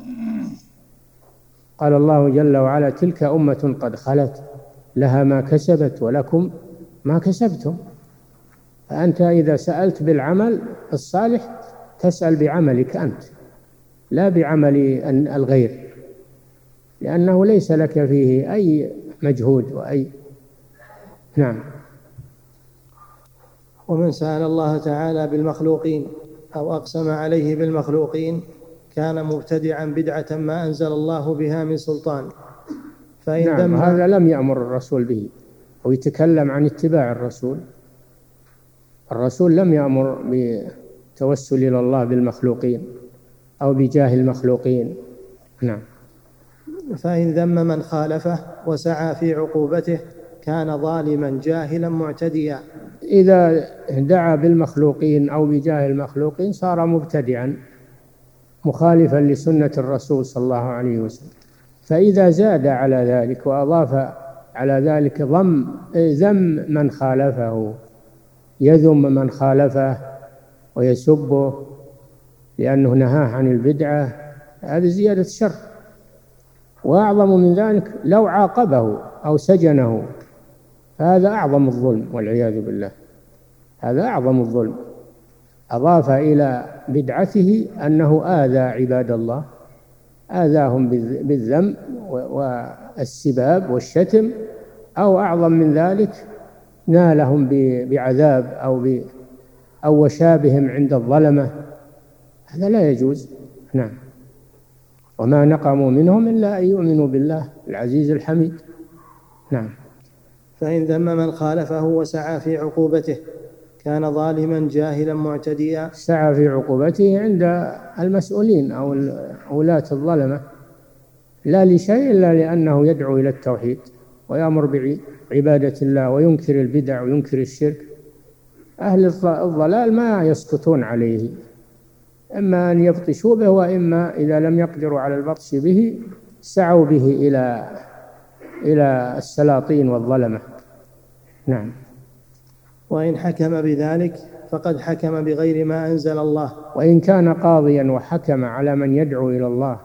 قال الله جل وعلا: تلك أمة قد خلت لها ما كسبت ولكم ما كسبتم. فأنت إذا سألت بالعمل الصالح تسأل بعملك أنت لا بعمل الغير، لأنه ليس لك فيه أي مجهود وأي. نعم. ومن سأل الله تعالى بالمخلوقين أو أقسم عليه بالمخلوقين كان مبتدعا بدعة ما أنزل الله بها من سلطان. فإن نعم، هذا لم يأمر الرسول به، ويتكلم عن اتباع الرسول. الرسول لم يأمر بالتوسل إلى الله بالمخلوقين أو بجاه المخلوقين. نعم. فإن ذم من خالفه وسعى في عقوبته كان ظالما جاهلا معتديا. إذا دعا بالمخلوقين أو بجاه المخلوقين صار مبتدعا مخالفا لسنة الرسول صلى الله عليه وسلم. فإذا زاد على ذلك وأضاف على ذلك ضم ذم من خالفه، يذم من خالفه ويسبه لأنه نهاه عن البدعة، هذه زيادة شر. وأعظم من ذلك لو عاقبه أو سجنه، فهذا أعظم الظلم والعياذ بالله، هذا أعظم الظلم. أضاف إلى بدعته أنه آذى عباد الله، آذاهم بالذم والسباب والشتم، أو أعظم من ذلك نالهم بعذاب أو ب أو وشابهم عند الظلمة، هذا لا يجوز. نعم. وما نقموا منهم إلا أن يؤمنوا بالله العزيز الحميد. نعم. فإن ذم من خالفه وسعى في عقوبته كان ظالما جاهلا معتديا. سعى في عقوبته عند المسؤولين أو ولاة الظلمة، لا لشيء إلا لأنه يدعو إلى التوحيد ويأمر بعبادة الله وينكر البدع وينكر الشرك. أهل الضلال ما يسكتون عليه، إما أن يبطشوا به، وإما إذا لم يقدروا على البطش به سعوا به إلى إلى السلاطين والظلمة. نعم. وإن حكم بذلك فقد حكم بغير ما أنزل الله. وإن كان قاضيا وحكم على من يدعو إلى الله،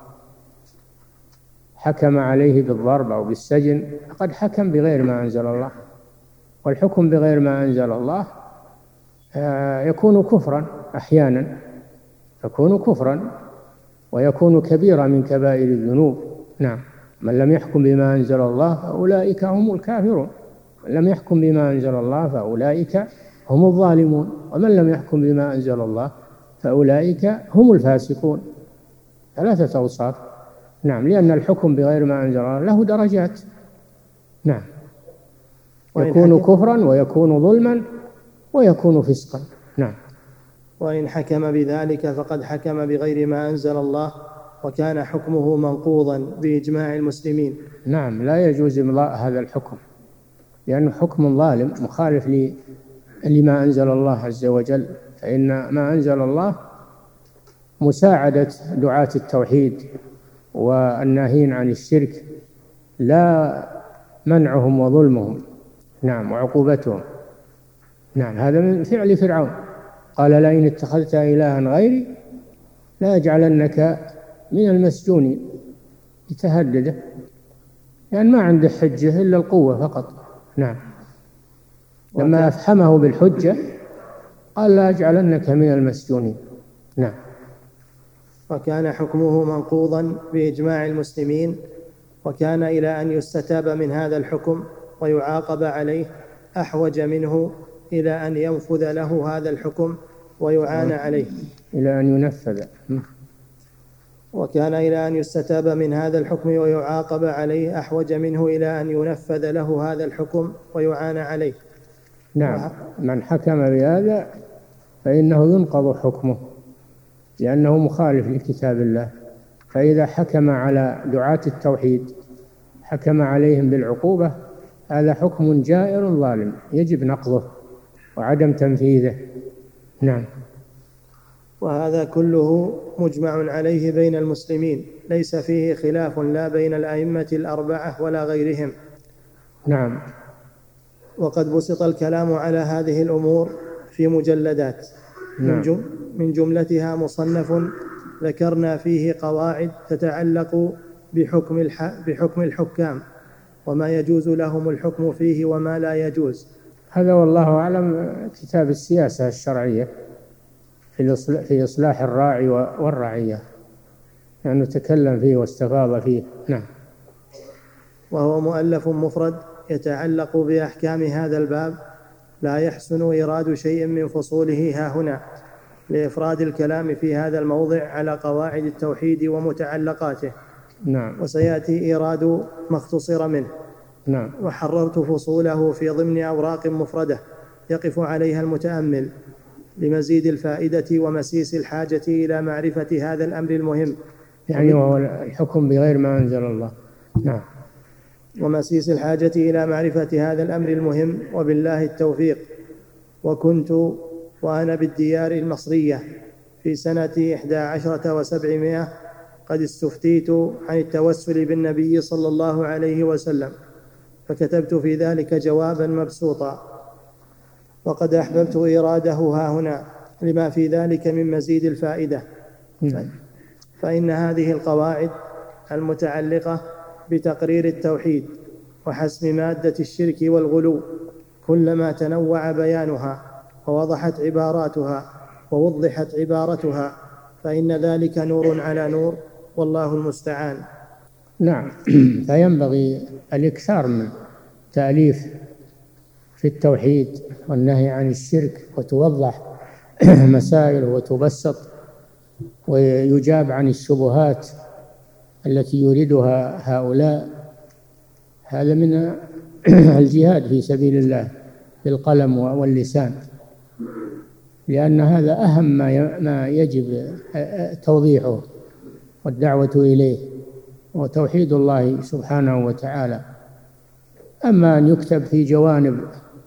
حكم عليه بالضرب أو بالسجن، فقد حكم بغير ما أنزل الله. والحكم بغير ما أنزل الله يكون كفرا أحيانا، يكون كفرا ويكون كبيرا من كبائر الذنوب. نعم. من لم يحكم بما أنزل الله فأولئك هم الكافرون، من لم يحكم بما أنزل الله فأولئك هم الظالمون، ومن لم يحكم بما أنزل الله فأولئك هم الفاسقون. ثلاثة أوصاف. نعم. لأن الحكم بغير ما أنزل الله له درجات. نعم. يكون كفرا ويكون ظلما ويكون فسقا. نعم. وإن حكم بذلك فقد حكم بغير ما أنزل الله وكان حكمه منقوضا بإجماع المسلمين. نعم، لا يجوز إمضاء هذا الحكم لأنه حكم ظالم مخالف لما أنزل الله عز وجل. فإن ما أنزل الله مساعدة دعاة التوحيد والناهين عن الشرك، لا منعهم وظلمهم. نعم، وعقوبتهم. نعم، هذا من فعل فرعون، قال لئن اتخذت إلها غيري لأجعلنك من المسجونين، يتهدده لأن ما عنده حجة إلا القوة فقط. نعم، لما أفحمه بالحجة قال لأجعلنك من المسجونين. نعم. وكان حكمه منقوضا بإجماع المسلمين، وكان إلى أن يستتاب من هذا الحكم ويعاقب عليه أحوج منه إلى أن ينفذ له هذا الحكم ويعان عليه. إلى أن ينفذ. وكان إلى أن يستتاب من هذا الحكم ويعاقب عليه أحوج منه إلى أن ينفذ له هذا الحكم ويعان عليه. نعم، من حكم بهذا فإنه ينقض حكمه لأنه مخالف لكتاب الله. فإذا حكم على دعاة التوحيد حكم عليهم بالعقوبة، هذا حكم جائر ظالم يجب نقضه وعدم تنفيذه. نعم. وهذا كله مجمع عليه بين المسلمين، ليس فيه خلاف لا بين الأئمة الأربعة ولا غيرهم. نعم. وقد بسط الكلام على هذه الأمور في مجلدات. نعم. من جملتها مصنف ذكرنا فيه قواعد تتعلق بحكم, الح... بحكم الحكام وما يجوز لهم الحكم فيه وما لا يجوز. هذا والله أعلم كتاب السياسة الشرعية في إصلاح الراعي والرعية، يعني نتكلم فيه واستفاض فيه. نعم. وهو مؤلف مفرد يتعلق بأحكام هذا الباب، لا يحسن إيراد شيء من فصوله ها هنا لإفراد الكلام في هذا الموضع على قواعد التوحيد ومتعلقاته. نعم. وسيأتي إيراد ما اختصر منه. نعم. وحررت فصوله في ضمن أوراق مفردة يقف عليها المتأمل لمزيد الفائدة ومسيس الحاجة إلى معرفة هذا الأمر المهم، يعني وهو الحكم بغير ما أنزل الله. نعم. ومسيس الحاجة إلى معرفة هذا الأمر المهم، وبالله التوفيق. وكنت وأنا بالديار المصرية في سنة إحدى عشرة وسبعمائة قد استفتيت عن التوسل بالنبي صلى الله عليه وسلم، فكتبت في ذلك جوابا مبسوطا، وقد أحببت إراده ها هنا لما في ذلك من مزيد الفائدة. فإن هذه القواعد المتعلقة بتقرير التوحيد وحسم مادة الشرك والغلو كلما تنوع بيانها ووضحت عباراتها ووضحت عبارتها فإن ذلك نور على نور، والله المستعان. نعم. فينبغي الإكثار من تأليف في التوحيد والنهي عن الشرك، وتوضح مسائل وتبسط ويجاب عن الشبهات التي يريدها هؤلاء. هذا من الجهاد في سبيل الله بالقلم واللسان، لأن هذا أهم ما يجب توضيحه والدعوة إليه، وتوحيد الله سبحانه وتعالى. أما أن يكتب في جوانب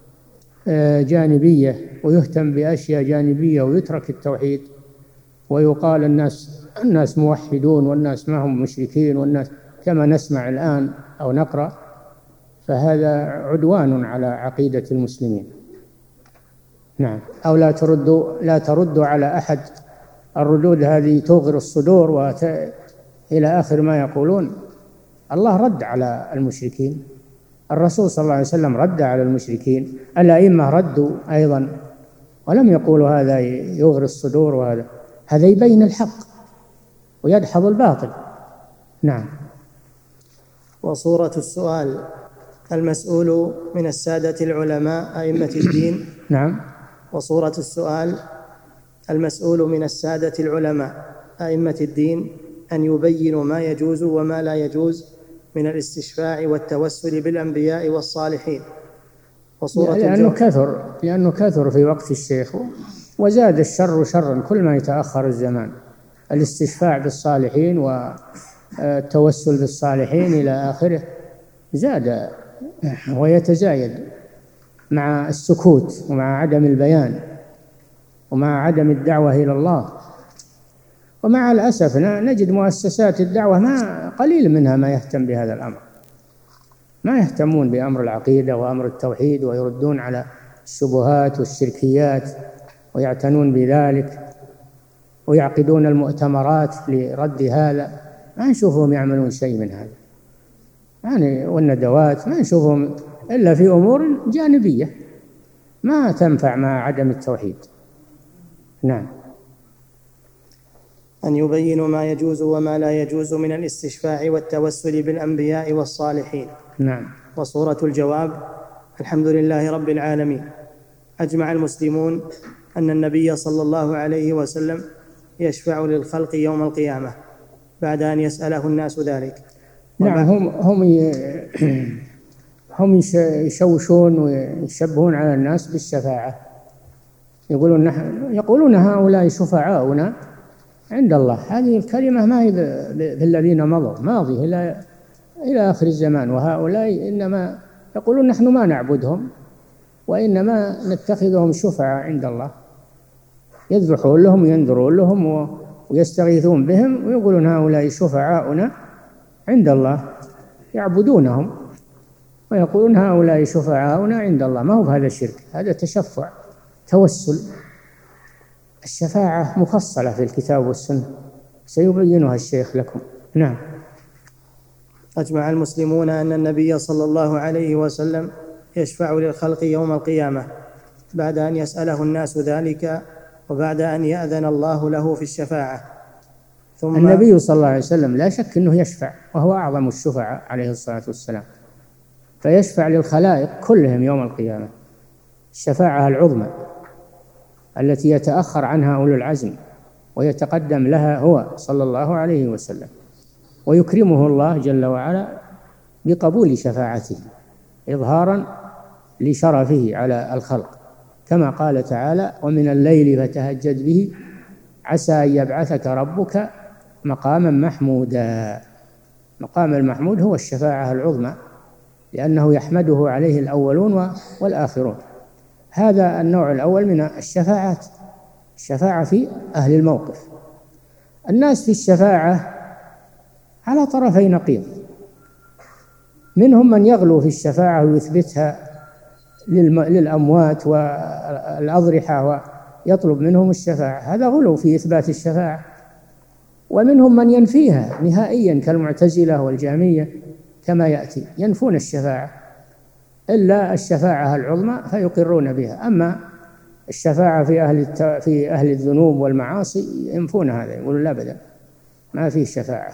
جانبية ويهتم بأشياء جانبية ويترك التوحيد، ويقال الناس الناس موحدون والناس ما هم مشركين والناس كما نسمع الآن أو نقرأ، فهذا عدوان على عقيدة المسلمين. نعم. أو لا تردوا لا تردوا على أحد، الردود هذه توغر الصدور وت... إلى آخر ما يقولون. الله رد على المشركين، الرسول صلى الله عليه وسلم رد على المشركين، الأئمة ردوا أيضا، ولم يقولوا هذا يغري الصدور وهذا هذا يبين الحق ويدحض الباطل. نعم. وصورة السؤال المسؤول من السادة العلماء أئمة الدين. نعم. وصورة السؤال المسؤول من السادة العلماء أئمة الدين أن يبينوا ما يجوز وما لا يجوز من الاستشفاع والتوسل بالأنبياء والصالحين. وصورة لأنه كثر لأنه كثر في وقت الشيخ، وزاد الشر شرا كل ما يتأخر الزمان. الاستشفاع بالصالحين والتوسل بالصالحين إلى آخره زاد ويتزايد مع السكوت ومع عدم البيان ومع عدم الدعوة إلى الله. ومع الأسف نجد مؤسسات الدعوة ما قليل منها ما يهتم بهذا الأمر، ما يهتمون بأمر العقيدة وأمر التوحيد ويردون على الشبهات والشركيات ويعتنون بذلك ويعقدون المؤتمرات لرد هذا. ما نشوفهم يعملون شيء من هذا يعني، والندوات ما نشوفهم إلا في أمور جانبية ما تنفع مع عدم التوحيد. نعم. أن يبينوا ما يجوز وما لا يجوز من الاستشفاع والتوسل بالأنبياء والصالحين. نعم. وصورة الجواب: الحمد لله رب العالمين. أجمع المسلمون أن النبي صلى الله عليه وسلم يشفع للخلق يوم القيامة بعد أن يسأله الناس ذلك. نعم. هم هم هم يشوشون ويشبهون على الناس بالشفاعة، يقولون نحن يقولون هؤلاء شفعاؤنا عند الله. هذه الكلمة ما هي بالذين مضوا، ماضي إلى إلى آخر الزمان. وهؤلاء إنما يقولون نحن ما نعبدهم وإنما نتخذهم شفعاء عند الله، يذبحون لهم وينذرون لهم ويستغيثون بهم ويقولون هؤلاء شفعاؤنا عند الله، يعبدونهم ويقولون هؤلاء شفعاؤنا عند الله. ما هو بهذا الشرك، هذا تشفع توسل. الشفاعة مفصلة في الكتاب والسنة سيبينها الشيخ لكم. نعم. أجمع المسلمون أن النبي صلى الله عليه وسلم يشفع للخلق يوم القيامة بعد أن يسأله الناس ذلك وبعد أن يأذن الله له في الشفاعة. ثم النبي صلى الله عليه وسلم لا شك أنه يشفع، وهو أعظم الشفعاء عليه الصلاة والسلام، فيشفع للخلائق كلهم يوم القيامة الشفاعة العظمى التي يتأخر عنها أولو العزم ويتقدم لها هو صلى الله عليه وسلم، ويكرمه الله جل وعلا بقبول شفاعته إظهارا لشرفه على الخلق، كما قال تعالى: ومن الليل فتهجد به عسى أن يبعثك ربك مقاما محمودا. مقام المحمود هو الشفاعة العظمى، لأنه يحمده عليه الأولون والآخرون. هذا النوع الأول من الشفاعات، الشفاعة في أهل الموقف. الناس في الشفاعة على طرفي نقيض، منهم من يغلو في الشفاعة ويثبتها للأموات والأضرحة ويطلب منهم الشفاعة، هذا غلو في إثبات الشفاعة. ومنهم من ينفيها نهائيا كالمعتزلة والجهمية كما يأتي، ينفون الشفاعة إلا الشفاعة العظمى فيقرون بها. أما الشفاعة في أهل في أهل الذنوب والمعاصي ينفون هذا، يقولون لا أبدا ما فيه شفاعة.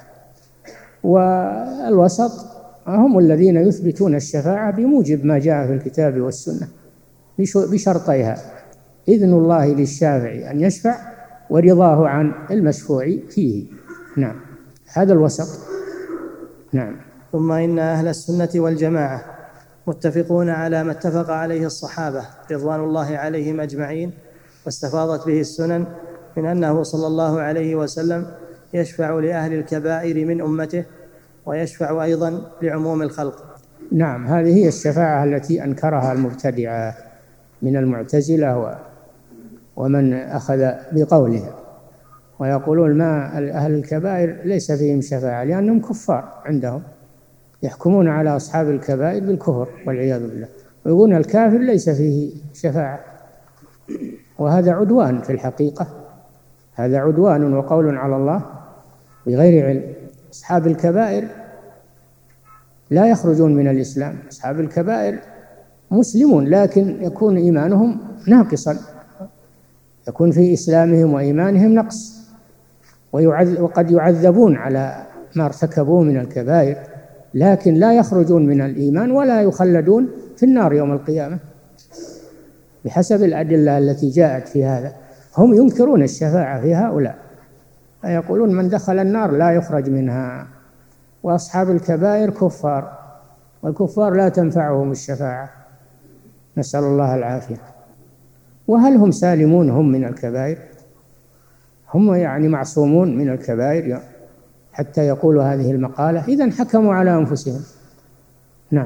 والوسط هم الذين يثبتون الشفاعة بموجب ما جاء في الكتاب والسنة بشرطيها: إذن الله للشافع أن يشفع ورضاه عن المشفوع فيه. نعم، هذا الوسط. نعم. ثم إن أهل السنة والجماعة متفقون على ما اتفق عليه الصحابة رضوان الله عليهم أجمعين واستفاضت به السنن من أنه صلى الله عليه وسلم يشفع لأهل الكبائر من أمته ويشفع أيضا لعموم الخلق. نعم، هذه هي الشفاعة التي أنكرها المبتدعة من المعتزلة ومن أخذ بقولها، ويقولون ما أهل الكبائر ليس فيهم شفاعة لأنهم كفار عندهم، يحكمون على أصحاب الكبائر بالكفر والعياذ بالله، ويقولون الكافر ليس فيه شفاعة، وهذا عدوان في الحقيقة، هذا عدوان وقول على الله بغير علم. أصحاب الكبائر لا يخرجون من الإسلام، أصحاب الكبائر مسلمون لكن يكون إيمانهم ناقصا، يكون في إسلامهم وإيمانهم نقص، وقد يعذبون على ما ارتكبوه من الكبائر، لكن لا يخرجون من الإيمان ولا يخلدون في النار يوم القيامة بحسب الأدلة التي جاءت في هذا. هم ينكرون الشفاعة في هؤلاء، يقولون من دخل النار لا يخرج منها، وأصحاب الكبائر كفار، والكفار لا تنفعهم الشفاعة، نسأل الله العافية. وهل هم سالمون هم من الكبائر؟ هم يعني معصومون من الكبائر حتى يقولوا هذه المقالة، إذن حكموا على أنفسهم. نعم.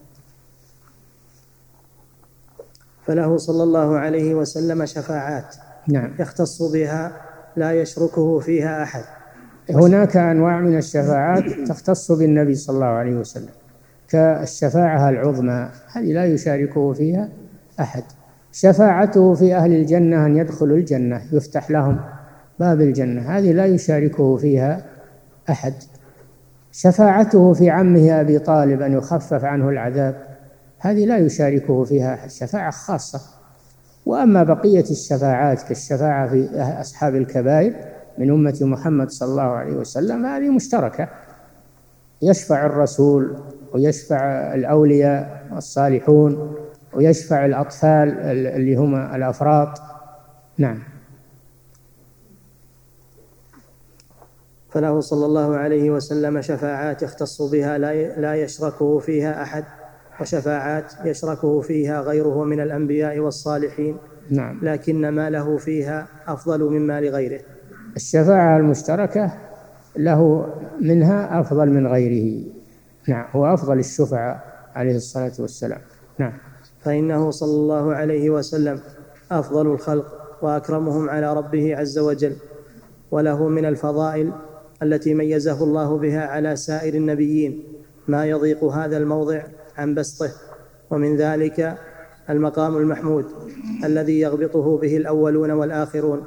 فله صلى الله عليه وسلم شفاعات نعم يختص بها لا يشركه فيها أحد. هناك أنواع من الشفاعات تختص بالنبي صلى الله عليه وسلم كالشفاعة العظمى، هذه لا يشاركه فيها أحد. شفاعته في أهل الجنة أن يدخلوا الجنة، يفتح لهم باب الجنة، هذه لا يشاركه فيها أحد. شفاعته في عمه أبي طالب أن يخفف عنه العذاب، هذه لا يشاركه فيها أحد، شفاعة خاصة. وأما بقية الشفاعات كالشفاعة في أصحاب الكبائر من أمة محمد صلى الله عليه وسلم، هذه مشتركة، يشفع الرسول ويشفع الأولياء الصالحون ويشفع الأطفال اللي هم الأفراط. نعم. فله صلى الله عليه وسلم شفاعات يختص بها لا يشركه فيها أحد، وشفاعات يشركه فيها غيره من الأنبياء والصالحين. نعم. لكن ما له فيها أفضل مما لغيره. الشفاعة المشتركة له منها أفضل من غيره. نعم، هو أفضل الشفعاء عليه الصلاة والسلام. نعم. فإنه صلى الله عليه وسلم أفضل الخلق وأكرمهم على ربه عز وجل، وله من الفضائل التي ميزه الله بها على سائر النبيين ما يضيق هذا الموضع عن بسطه، ومن ذلك المقام المحمود الذي يغبطه به الأولون والآخرون.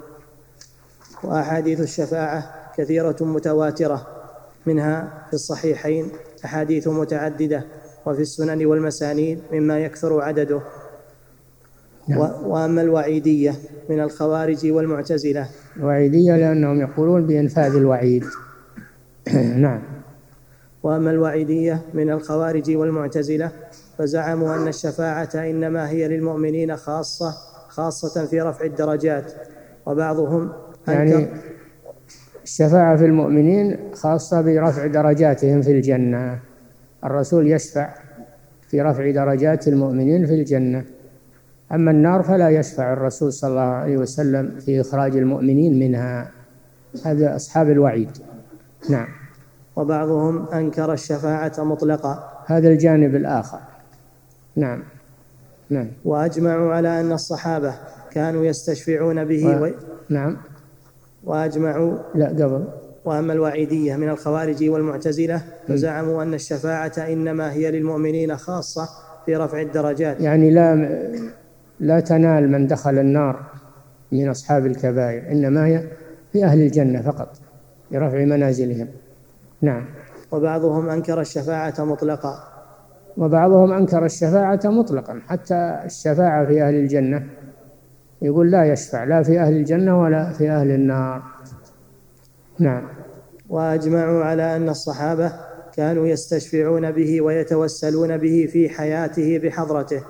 وأحاديث الشفاعة كثيرة متواترة، منها في الصحيحين أحاديث متعددة، وفي السنن والمسانيد مما يكثر عدده. نعم. وأما الوعيدية من الخوارج والمعتزلة. الوعيدية لأنهم يقولون بإنفاذ الوعيد. نعم. وأما الوعيدية من الخوارج والمعتزلة فزعموا أن الشفاعة إنما هي للمؤمنين خاصة خاصة في رفع الدرجات. وبعضهم يعني الشفاعة في المؤمنين خاصة برفع درجاتهم في الجنة، الرسول يشفع في رفع درجات المؤمنين في الجنة، أما النار فلا يشفع الرسول صلى الله عليه وسلم في إخراج المؤمنين منها. هذا أصحاب الوعيد. نعم. وبعضهم أنكر الشفاعة مطلقا، هذا الجانب الآخر. نعم. نعم. وأجمعوا على أن الصحابة كانوا يستشفعون به و... و... نعم. وأجمعوا لا قبل. وأما الوعيدية من الخوارج والمعتزلة فزعموا أن الشفاعة إنما هي للمؤمنين خاصة في رفع الدرجات، يعني لا لا تنال من دخل النار من أصحاب الكبائر، إنما هي في أهل الجنة فقط لرفع منازلهم. نعم. وبعضهم أنكر الشفاعة مطلقا وبعضهم أنكر الشفاعة مطلقا، حتى الشفاعة في أهل الجنة يقول لا يشفع لا في أهل الجنة ولا في أهل النار. نعم. وأجمعوا على أن الصحابة كانوا يستشفعون به ويتوسلون به في حياته بحضرته.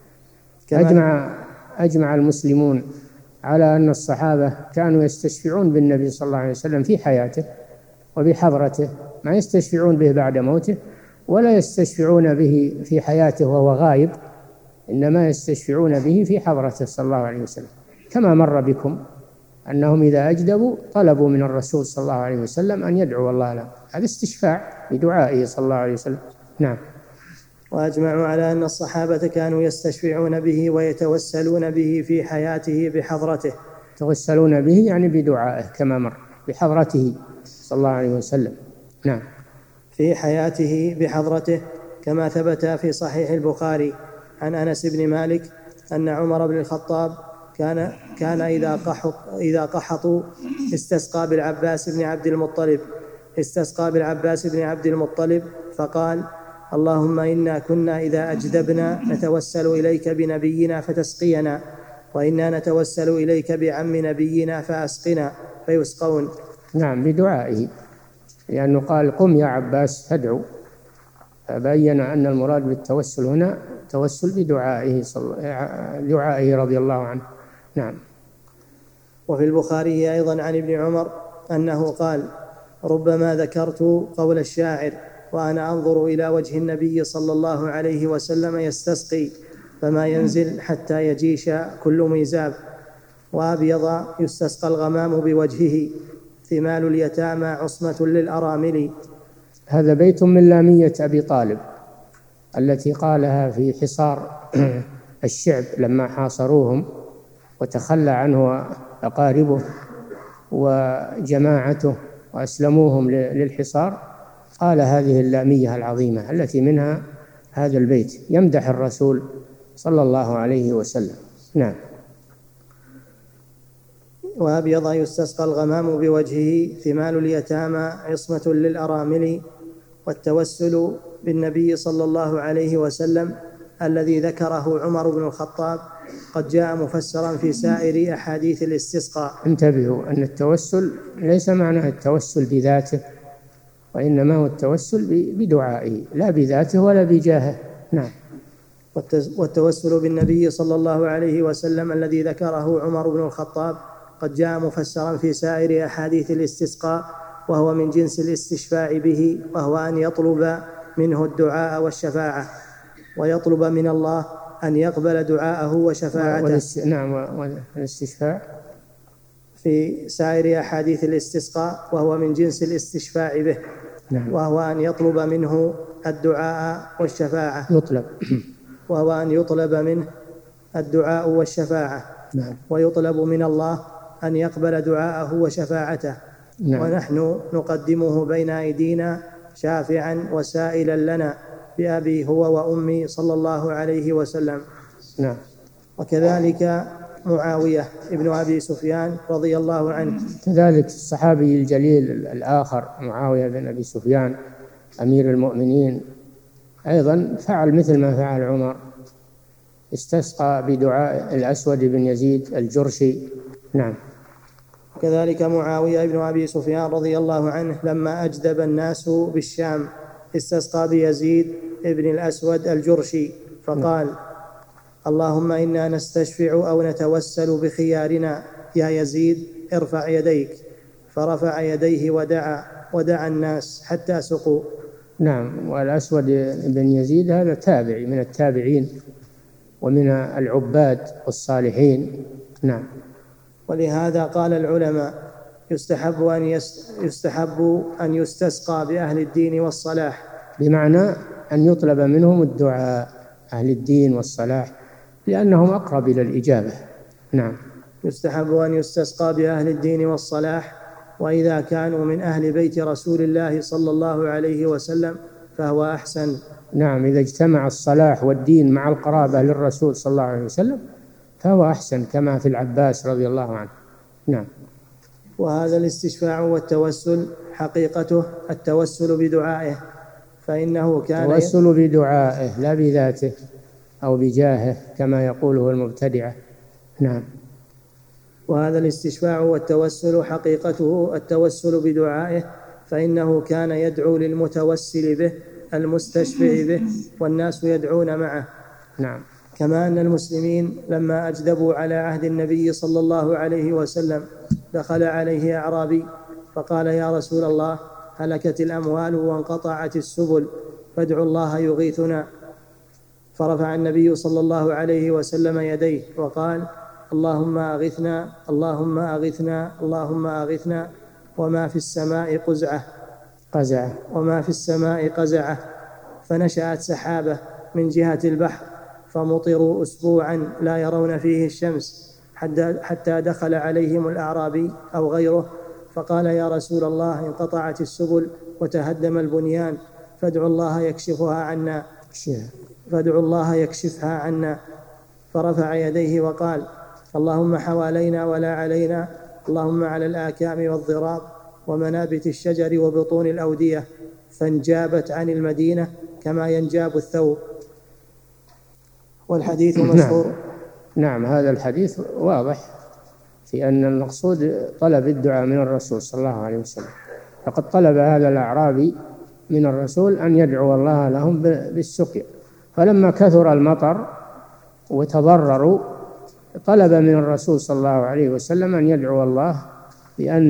أجمع, أجمع المسلمون على أن الصحابة كانوا يستشفعون بالنبي صلى الله عليه وسلم في حياته وبحضرته، ما يستشفعون به بعد موته ولا يستشفعون به في حياته وهو غائب، إنما يستشفعون به في حضرته صلى الله عليه وسلم، كما مر بكم أنهم إذا أجدبوا طلبوا من الرسول صلى الله عليه وسلم أن يدعو الله له، هذا استشفاع بدعائه صلى الله عليه وسلم. نعم. وأجمعوا على أن الصحابة كانوا يستشفعون به ويتوسلون به في حياته بحضرته. يتوسلون به يعني بدعائه كما مر، بحضرته صلى الله عليه وسلم. نعم. في حياته بحضرته، كما ثبت في صحيح البخاري عن أنس بن مالك أن عمر بن الخطاب كان كان إذا قحط إذا قحطوا استسقى بالعباس بن عبد المطلب استسقى بالعباس بن عبد المطلب فقال: اللهم إنا كنا إذا أجدبنا نتوسل إليك بنبينا فتسقينا، وإنا نتوسل إليك بعم نبينا فأسقنا، فيسقون. نعم، بدعائه، لأنه قال: قم يا عباس فادعو، فبين أن المراد بالتوسل هنا توسل بدعائه دعائه رضي الله عنه. نعم. وفي البخاري أيضا عن ابن عمر أنه قال: ربما ذكرت قول الشاعر وأنا أنظر إلى وجه النبي صلى الله عليه وسلم يستسقي، فما ينزل حتى يجيش كل ميزاب، وأبيض يستسقى الغمام بوجهه ثمال اليتامى عصمة للأرامل. هذا بيت من لامية أبي طالب التي قالها في حصار الشعب لما حاصروهم وتخلى عنه أقاربه وجماعته وأسلموهم للحصار، قال هذه اللامية العظيمة التي منها هذا البيت يمدح الرسول صلى الله عليه وسلم. نعم. وأبيض يستسقى الغمام بوجهه ثمال اليتامى عصمة للأرامل. والتوسل بالنبي صلى الله عليه وسلم الذي ذكره عمر بن الخطاب قد جاء مفسرا في سائر أحاديث الاستسقاء. انتبهوا أن التوسل ليس معناه التوسل بذاته، وإنما هو التوسل بدعائه لا بذاته ولا بجاهه. نعم. والتوسل بالنبي صلى الله عليه وسلم الذي ذكره عمر بن الخطاب قد جاء مفسرا في سائر أحاديث الاستسقاء، وهو من جنس الاستشفاع به، وهو أن يطلب منه الدعاء والشفاعة، ويطلب من الله أن يقبل دعاءه وشفاعته. نعم. والاستشفاع في سائر أحاديث الاستسقاء وهو من جنس الاستشفاع به. نعم. وهو أن يطلب منه الدعاء والشفاعة. يطلب وهو أن يطلب منه الدعاء والشفاعة. نعم. ويطلب من الله أن يقبل دعاءه وشفاعته. نعم. ونحن نقدمه بين أيدينا شافعا وسائلا لنا بأبي هو وأمي صلى الله عليه وسلم. نعم. وكذلك معاوية ابن أبي سفيان رضي الله عنه، كذلك الصحابي الجليل الآخر معاوية بن أبي سفيان أمير المؤمنين أيضا فعل مثل ما فعل عمر، استسقى بدعاء الأسود بن يزيد الجرشي. نعم. كذلك معاوية بن أبي سفيان رضي الله عنه لما أجدب الناس بالشام استسقى بيزيد ابن الأسود الجرشي فقال: اللهم إنا نستشفع أو نتوسل بخيارنا يا يزيد ارفع يديك. فرفع يديه ودعا ودعا الناس حتى سقوا. نعم. والأسود بن يزيد هذا تابعي من التابعين ومن العباد والصالحين. نعم. ولهذا قال العلماء يستحب أن يستحب أن يستسقى بأهل الدين والصلاح، بمعنى أن يطلب منهم الدعاء أهل الدين والصلاح لأنهم أقرب إلى الإجابة. نعم. يستحب أن يستسقى بأهل الدين والصلاح، وإذا كانوا من أهل بيت رسول الله صلى الله عليه وسلم فهو أحسن. نعم. إذا اجتمع الصلاح والدين مع القرابة للرسول صلى الله عليه وسلم فهو أحسن، كما في العباس رضي الله عنه. نعم. وهذا الاستشفاع والتوسل حقيقته التوسل بدعائه، فإنه كان التوسل بدعائه لا بذاته أو بجاهه كما يقوله المبتدعة. نعم. وهذا الاستشفاع والتوسل حقيقته التوسل بدعائه، فإنه كان يدعو للمتوسل به المستشفع به، والناس يدعون معه. نعم. كما أن المسلمين لما أجدبوا على عهد النبي صلى الله عليه وسلم دخل عليه أعرابي فقال: يا رسول الله، هلكت الأموال وانقطعت السبل، فادعوا الله يغيثنا. فرفع النبي صلى الله عليه وسلم يديه وقال: اللهم أغثنا اللهم أغثنا اللهم أغثنا وما في السماء قزعة قزعة وما في السماء قزعة. فنشأت سحابة من جهة البحر فمطروا أسبوعا لا يرون فيه الشمس، حتى دخل عليهم الأعرابي أو غيره فقال: يا رسول الله، انقطعت السبل وتهدم البنيان، فادعوا الله يكشفها عنا فادعوا الله يكشفها عنا. فرفع يديه وقال: اللهم حوالينا ولا علينا، اللهم على الآكام والضراب ومنابت الشجر وبطون الأودية، فانجابت عن المدينة كما ينجاب الثوب. والحديث مشهور. نعم. نعم. هذا الحديث واضح في أن المقصود طلب الدعاء من الرسول صلى الله عليه وسلم، فقد طلب هذا الأعرابي من الرسول أن يدعو الله لهم بالسقيا، فلما كثر المطر وتضرروا طلب من الرسول صلى الله عليه وسلم أن يدعو الله بأن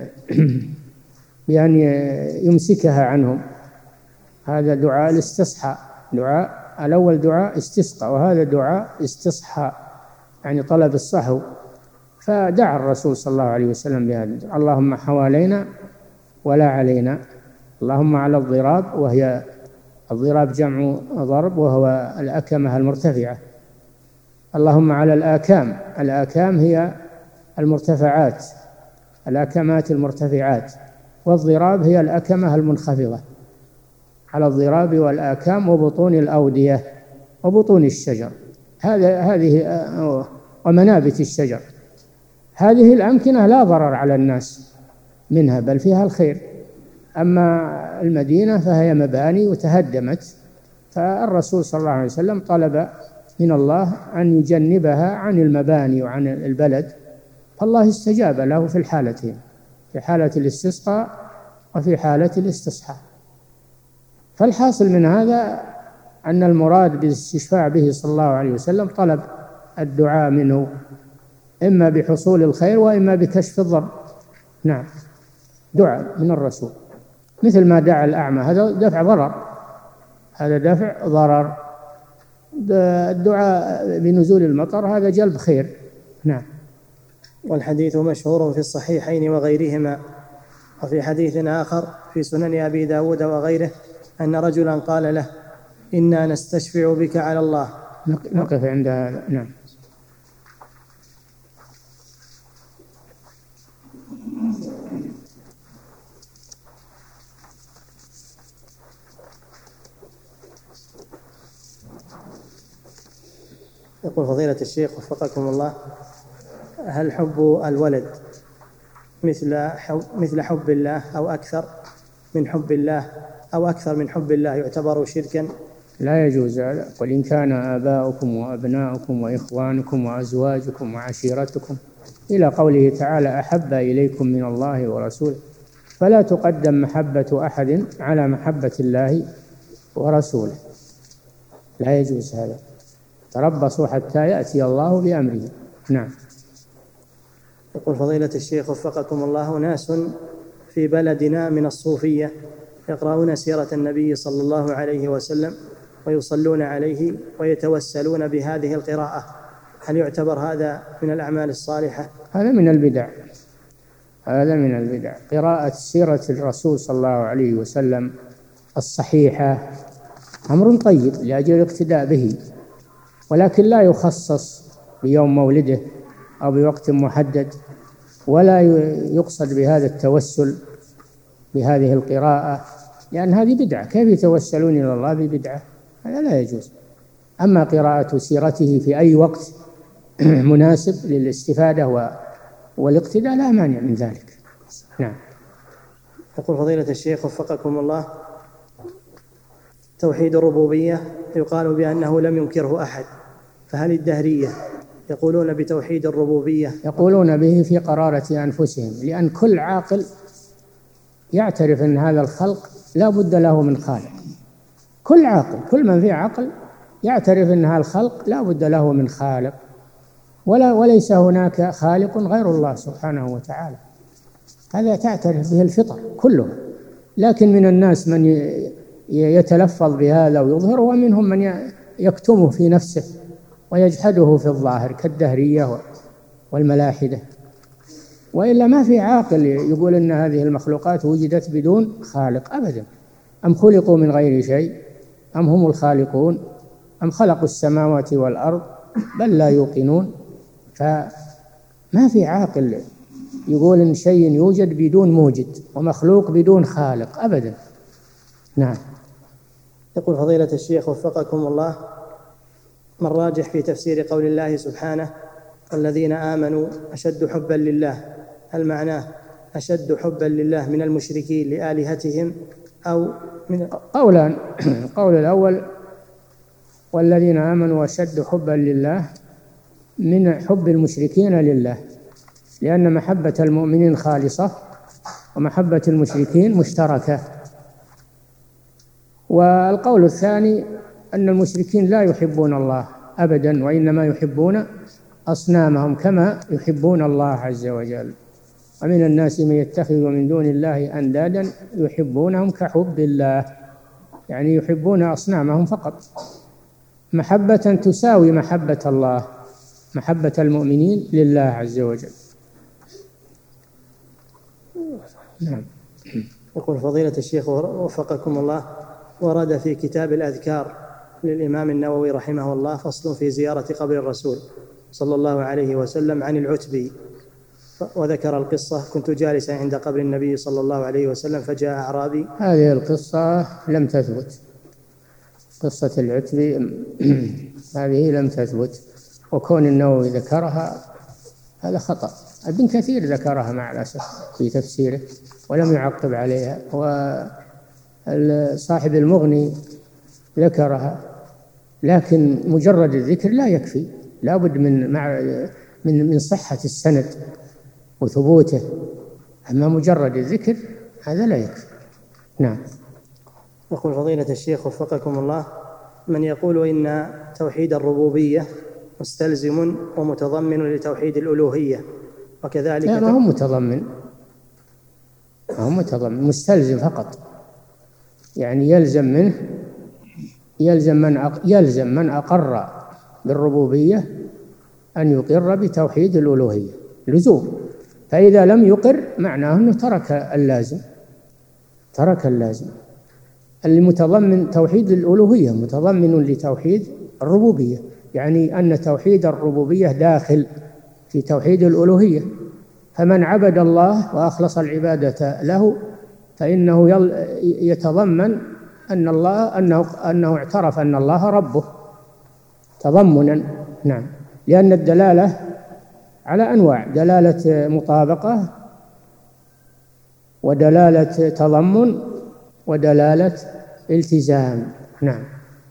بأن يمسكها عنهم. هذا دعاء الاستصحاء، دعاء الأول دعاء استسقى، وهذا دعاء استصحاء يعني طلب الصحو. فدعا الرسول صلى الله عليه وسلم بهذا: اللهم حوالينا ولا علينا، اللهم على الضراب، وهي الضراب جمع ضرب وهو الأكمة المرتفعة، اللهم على الآكام، الآكام هي المرتفعات، الأكمات المرتفعات، والضراب هي الأكمة المنخفضة، على الضراب والآكام وبطون الأودية وبطون الشجر، هذا هذه ومنابت الشجر، هذه الأمكنة لا ضرر على الناس منها بل فيها الخير. أما المدينة فهي مباني وتهدمت، فالرسول صلى الله عليه وسلم طلب من الله أن يجنبها عن المباني وعن البلد، فالله استجاب له في الحالتين، في حالة الاستسقاء وفي حالة الاستصحاء. فالحاصل من هذا أن المراد بالاستشفاع به صلى الله عليه وسلم طلب الدعاء منه، إما بحصول الخير وإما بكشف الضر. نعم، دعاء من الرسول، مثل ما دعا الأعمى، هذا دفع ضرر، هذا دفع ضرر. الدعاء بنزول المطر هذا جلب خير. نعم. والحديث مشهور في الصحيحين وغيرهما. وفي حديث آخر في سنن أبي داود وغيره أن رجلا قال له: إنا نستشفع بك على الله. نقف عند هذا. نعم. يقول فضيلة الشيخ وفقكم الله: هل حب الولد مثل حب, مثل حب الله أو أكثر من حب الله أو أكثر من حب الله يعتبر شركا؟ لا يجوز هذا. قل إن كان آباؤكم وأبناؤكم وإخوانكم وأزواجكم وعشيرتكم إلى قوله تعالى: أحب إليكم من الله ورسوله، فلا تقدم محبة أحد على محبة الله ورسوله، لا يجوز هذا. تربصوا حتى يأتي الله بأمره. نعم. يقول فضيلة الشيخ وفقكم الله: ناس في بلدنا من الصوفية يقرؤون سيرة النبي صلى الله عليه وسلم ويصلون عليه ويتوسلون بهذه القراءة، هل يعتبر هذا من الأعمال الصالحة؟ هذا من البدع، هذا من البدع. قراءة سيرة الرسول صلى الله عليه وسلم الصحيحة أمر طيب لأجل الاقتداء به، ولكن لا يخصص بيوم مولده أو بوقت محدد، ولا يقصد بهذا التوسل بهذه القراءة، لأن هذه بدعة. كيف يتوسلون إلى الله ببدعة؟ هذا لا يجوز. أما قراءة سيرته في أي وقت مناسب للاستفادة والاقتداء لا مانع من ذلك. نعم. يقول فضيلة الشيخ وفقكم الله: توحيد الربوبية يقال بأنه لم ينكره أحد، فهل الدهرية يقولون بتوحيد الربوبية؟ يقولون به في قرارة أنفسهم، لأن كل عاقل يعترف أن هذا الخلق لا بد له من خالق. كل عاقل، كل من فيه عقل يعترف أن هذا الخلق لا بد له من خالق، ولا وليس هناك خالق غير الله سبحانه وتعالى. هذا تعترف به الفطر كله. لكن من الناس من يتلفظ بهذا ويظهر، ومنهم من يكتمه في نفسه ويجحده في الظاهر كالدهرية والملاحدة. وإلا ما في عاقل يقول أن هذه المخلوقات وجدت بدون خالق أبدا. أم خلقوا من غير شيء أم هم الخالقون أم خلقوا السماوات والأرض بل لا يوقنون. فما في عاقل يقول أن شيء يوجد بدون موجد ومخلوق بدون خالق أبدا. نعم. يقول فضيلة الشيخ وفقكم الله: ما الراجح في تفسير قول الله سبحانه: والذين آمنوا أشد حبا لله؟ هل معناه أشد حبا لله من المشركين لآلهتهم أو من قولان؟ القول الأول: والذين آمنوا أشد حبا لله من حب المشركين لله، لأن محبة المؤمنين خالصة ومحبة المشركين مشتركة. والقول الثاني أن المشركين لا يحبون الله أبدا، وإنما يحبون أصنامهم كما يحبون الله عز وجل. ومن الناس من يتخذ من دون الله أندادا يحبونهم كحب الله، يعني يحبون أصنامهم فقط محبة تساوي محبة الله. محبة المؤمنين لله عز وجل. نعم. يقول فضيلة الشيخ وفقكم الله، ورد في كتاب الأذكار للإمام النووي رحمه الله فصل في زيارة قبر الرسول صلى الله عليه وسلم عن العتبي، وذكر القصة: كنت جالسا عند قبر النبي صلى الله عليه وسلم فجاء أعرابي. هذه القصة لم تثبت، قصة العتبي هذه لم تثبت، وكون النووي ذكرها هذا خطأ. ابن كثير ذكرها مع الأسف في تفسيره ولم يعقب عليها، وصاحب المغني ذكرها، لكن مجرد الذكر لا يكفي، لا بد من من من صحة السند وثبوته، أما مجرد الذكر هذا لا يكفي. نعم. يقول فضيلة الشيخ وفقكم الله: من يقول إن توحيد الربوبية مستلزم ومتضمن لتوحيد الألوهية، وكذلك لا، ما هو متضمن، ما هو متضمن، مستلزم فقط، يعني يلزم منه، يلزم من أق... يلزم من أقر بالربوبية أن يقر بتوحيد الألوهية لزوم، فإذا لم يقر معناه أنه ترك اللازم، ترك اللازم. المتضمن توحيد الألوهية متضمن لتوحيد الربوبية، يعني أن توحيد الربوبية داخل في توحيد الألوهية، فمن عبد الله وأخلص العبادة له فإنه يتضمن أن الله أنه أنه اعترف أن الله ربه تضمنا. نعم، لأن الدلالة على أنواع: دلالة مطابقة، ودلالة تضمن، ودلالة التزام. نعم.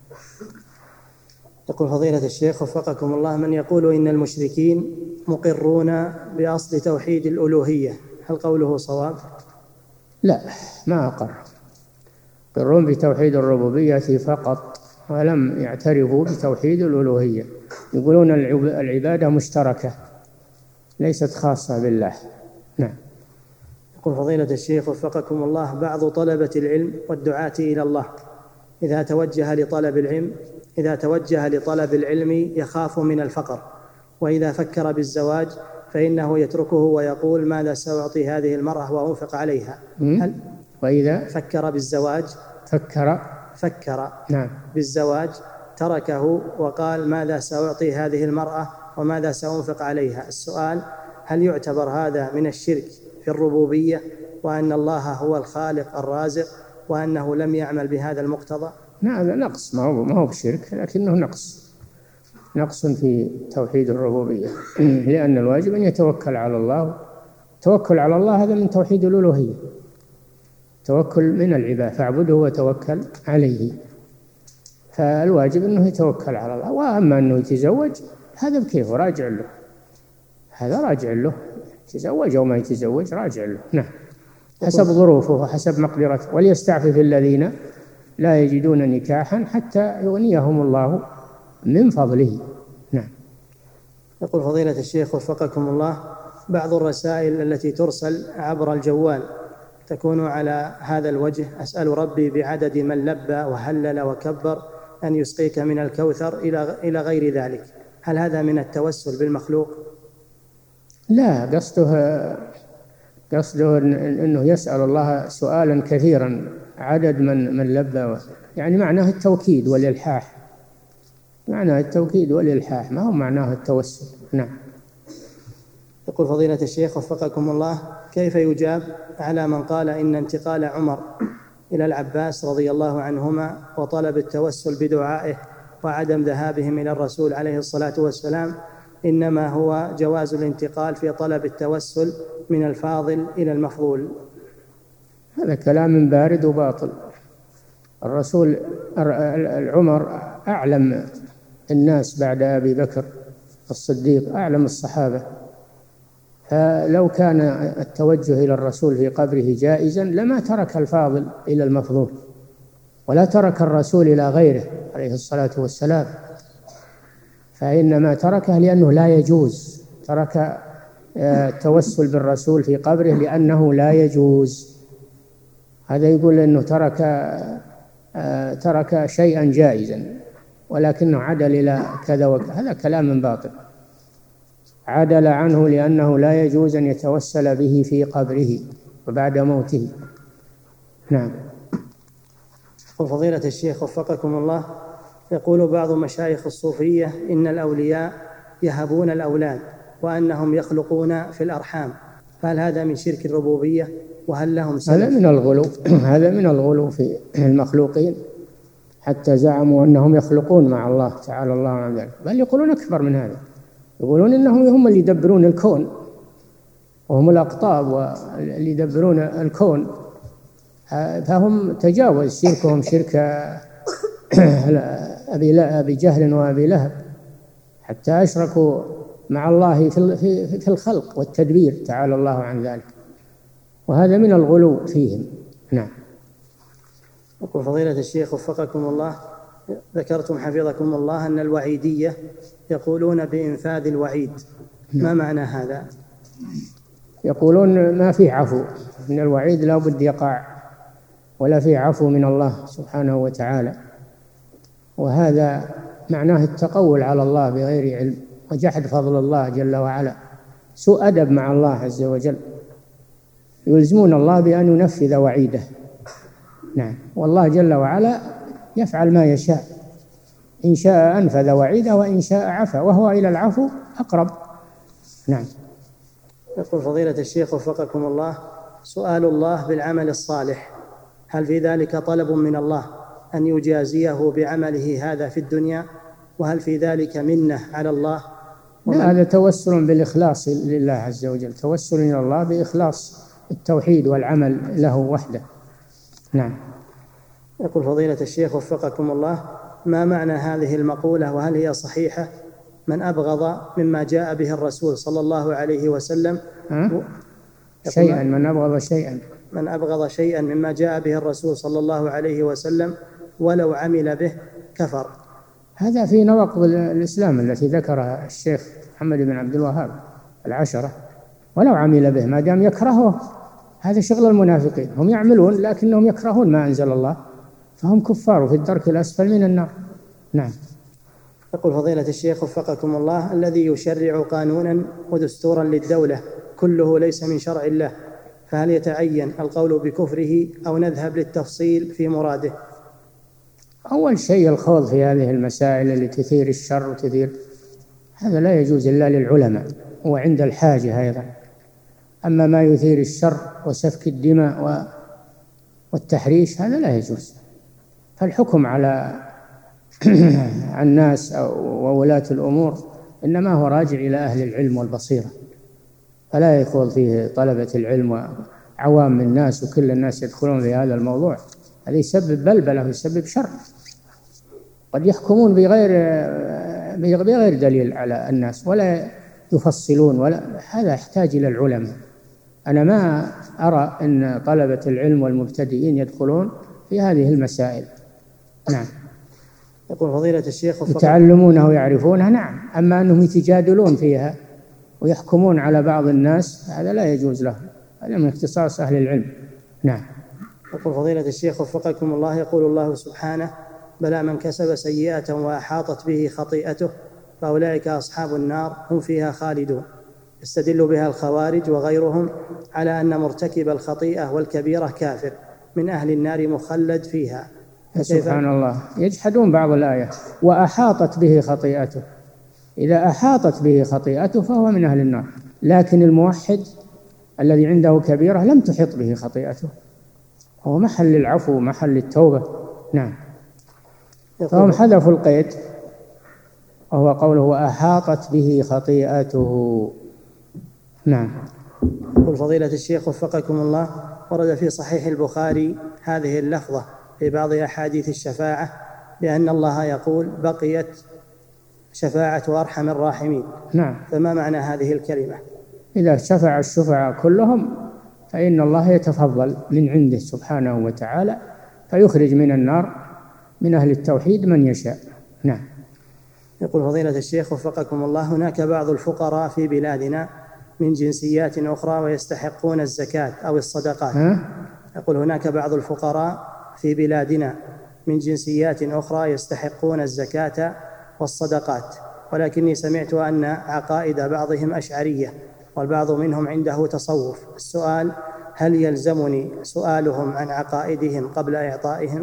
يقول فضيلة الشيخ وفقكم الله: من يقول إن المشركين مقرون بأصل توحيد الألوهية، هل قوله صواب؟ لا، ما أقر، يقرون بتوحيد الربوبية فقط ولم يعترفوا بتوحيد الألوهية، يقولون العبادة مشتركة ليست خاصة بالله. نعم. يقول فضيلة الشيخ وفقكم الله: بعض طلبة العلم والدعاة إلى الله إذا توجه لطلب العلم إذا توجه لطلب العلم يخاف من الفقر، وإذا فكر بالزواج فإنه يتركه ويقول: ماذا سأعطي هذه المرأة وأنفق عليها؟ هل وإذا فكر بالزواج فكر فكر نعم بالزواج تركه وقال: ماذا سأعطي هذه المرأة وماذا سأنفق عليها؟ السؤال: هل يعتبر هذا من الشرك في الربوبية، وأن الله هو الخالق الرازق، وأنه لم يعمل بهذا المقتضى؟ نعم، نقص، ما هو ما هو بشرك، لكنه نقص نقص في توحيد الربوبية، لأن الواجب أن يتوكل على الله. توكل على الله هذا من توحيد الألوهية، توكل من العباد، فاعبده وتوكل عليه، فالواجب أنه يتوكل على الله. وأما أنه يتزوج هذا بكيفه، راجع له، هذا راجع له، يتزوج أو ما يتزوج راجع له. نعم، حسب ظروفه وحسب مقدرته. وليستعفف الذين لا يجدون نكاحا حتى يغنيهم الله من فضله. نعم. يقول فضيلة الشيخ وفقكم الله: بعض الرسائل التي ترسل عبر الجوال تكون على هذا الوجه: أسأل ربي بعدد من لبى وهلل وكبر أن يسقيك من الكوثر إلى غير ذلك، هل هذا من التوسل بالمخلوق؟ لا، قصده قصده أنه يسأل الله سؤالا كثيرا، عدد من من لبى، يعني معناه التوكيد والإلحاح، معناه التوكيد والإلحاح، ما هو معناه التوسل. نعم. يقول فضيلة الشيخ وفقكم الله: كيف يجاب على من قال إن انتقال عمر إلى العباس رضي الله عنهما وطلب التوسل بدعائه وعدم ذهابهم إلى الرسول عليه الصلاة والسلام إنما هو جواز الانتقال في طلب التوسل من الفاضل إلى المفضول؟ هذا كلام بارد وباطل. الرسول العمر أعلم الناس بعد أبي بكر الصديق، أعلم الصحابة، فلو كان التوجه إلى الرسول في قبره جائزا لما ترك الفاضل إلى المفضول، ولا ترك الرسول إلى غيره عليه الصلاة والسلام، فإنما تركه لأنه لا يجوز، ترك التوسل بالرسول في قبره لأنه لا يجوز. هذا يقول أنه ترك ترك شيئا جائزا ولكنه عدل إلى كذا وكذا، هذا كلام باطل. عدل عنه لأنه لا يجوز أن يتوسل به في قبره وبعد موته. نعم. وفضيلة الشيخ وفقكم الله، يقول بعض مشايخ الصوفية إن الأولياء يهبون الأولاد وأنهم يخلقون في الأرحام، فهل هذا من شرك الربوبية وهل لهم سلف؟ هذا من الغلو هذا من الغلو في المخلوقين، حتى زعموا أنهم يخلقون مع الله تعالى الله عن ذلك، بل يقولون أكبر من هذا، يقولون إنهم هم اللي يدبرون الكون وهم الأقطاب واللي يدبرون الكون، فهم تجاوز شركهم شرك أبي جهل وأبي لهب، حتى أشركوا مع الله في الخلق والتدبير تعالى الله عن ذلك، وهذا من الغلو فيهم. نعم. يقول فضيلة الشيخ وفقكم الله، ذكرتم حفظكم الله أن الوعيدية يقولون بإنفاذ الوعيد، ما معنى هذا؟ يقولون ما فيه عفو من الوعيد، لا بد يقع، ولا فيه عفو من الله سبحانه وتعالى، وهذا معناه التقول على الله بغير علم وجحد فضل الله جل وعلا، سوء أدب مع الله عز وجل، يلزمون الله بأن ينفذ وعيده. نعم. والله جل وعلا يفعل ما يشاء، إن شاء أنفذ وعيده وإن شاء عفا، وهو إلى العفو أقرب. نعم. يقول فضيلة الشيخ وفقكم الله، سؤال الله بالعمل الصالح، هل في ذلك طلب من الله أن يجازيه بعمله هذا في الدنيا، وهل في ذلك منة على الله؟ لا، هذا توسل بالإخلاص لله عز وجل، توسل إلى الله بإخلاص التوحيد والعمل له وحده. نعم. يقول فضيلة الشيخ وفقكم الله، ما معنى هذه المقولة وهل هي صحيحة؟ من أبغض مما جاء به الرسول صلى الله عليه وسلم و... شيئا من أبغض شيئا من أبغض شيئا مما جاء به الرسول صلى الله عليه وسلم ولو عمل به كفر. هذا في نواقض الإسلام التي ذكرها الشيخ محمد بن عبد الوهاب العشرة، ولو عمل به ما دام يكرهه، هذا شغل المنافقين، هم يعملون لكنهم يكرهون ما أنزل الله، فهم كفار في الدرك الأسفل من النار. نعم. يقول فضيلة الشيخ وفقكم الله، الذي يشرع قانونا ودستورا للدولة كله ليس من شرع الله، فهل يتعين القول بكفره أو نذهب للتفصيل في مراده؟ أول شيء الخوض في هذه المسائل التي تثير الشر وتثير، هذا لا يجوز إلا للعلماء وعند الحاجة أيضا، أما ما يثير الشر وسفك الدماء والتحريش هذا لا يجوز، فالحكم على الناس وولاة الأمور إنما هو راجع إلى أهل العلم والبصيرة، فلا يخوض فيه طلبة العلم وعوام الناس وكل الناس يدخلون في هذا الموضوع، هذا يسبب بلبلة ويسبب شر، قد يحكمون بغير بغير دليل على الناس ولا يفصلون، ولا هذا يحتاج إلى العلماء. أنا ما أرى أن طلبة العلم والمبتدئين يدخلون في هذه المسائل. نعم. يقول فضيلة الشيخ يتعلمونها ويعرفونها، نعم، أما أنهم يتجادلون فيها ويحكمون على بعض الناس هذا لا يجوز له، هذا من اختصاص أهل العلم. نعم. يقول فضيلة الشيخ وفقكم الله، يقول الله سبحانه: بلى من كسب سيئة وأحاطت به خطيئته فأولئك أصحاب النار هم فيها خالدون، يستدل بها الخوارج وغيرهم على أن مرتكب الخطيئة والكبيرة كافر من أهل النار مخلد فيها. سبحان الله، يجحدون بعض الآية، وأحاطت به خطيئته، إذا أحاطت به خطيئته فهو من أهل النار، لكن الموحد الذي عنده كبيرة لم تحط به خطيئته، هو محل العفو محل التوبة. نعم. فهم حذفوا القيد وهو قوله وأحاطت به خطيئته. نعم. يقول فضيلة الشيخ وفقكم الله، ورد في صحيح البخاري هذه اللفظة في بعض أحاديث الشفاعة بأن الله يقول: بقيت شفاعة أرحم الراحمين. نعم. فما معنى هذه الكلمة؟ إذا شفع الشفعاء كلهم فإن الله يتفضل من عنده سبحانه وتعالى فيخرج من النار من أهل التوحيد من يشاء. نعم. يقول فضيلة الشيخ وفقكم الله، هناك بعض الفقراء في بلادنا من جنسيات أخرى ويستحقون الزكاة أو الصدقات. ها؟ يقول هناك بعض الفقراء في بلادنا من جنسيات أخرى يستحقون الزكاة والصدقات، ولكني سمعت أن عقائد بعضهم أشعرية والبعض منهم عنده تصوف. السؤال: هل يلزمني سؤالهم عن عقائدهم قبل إعطائهم؟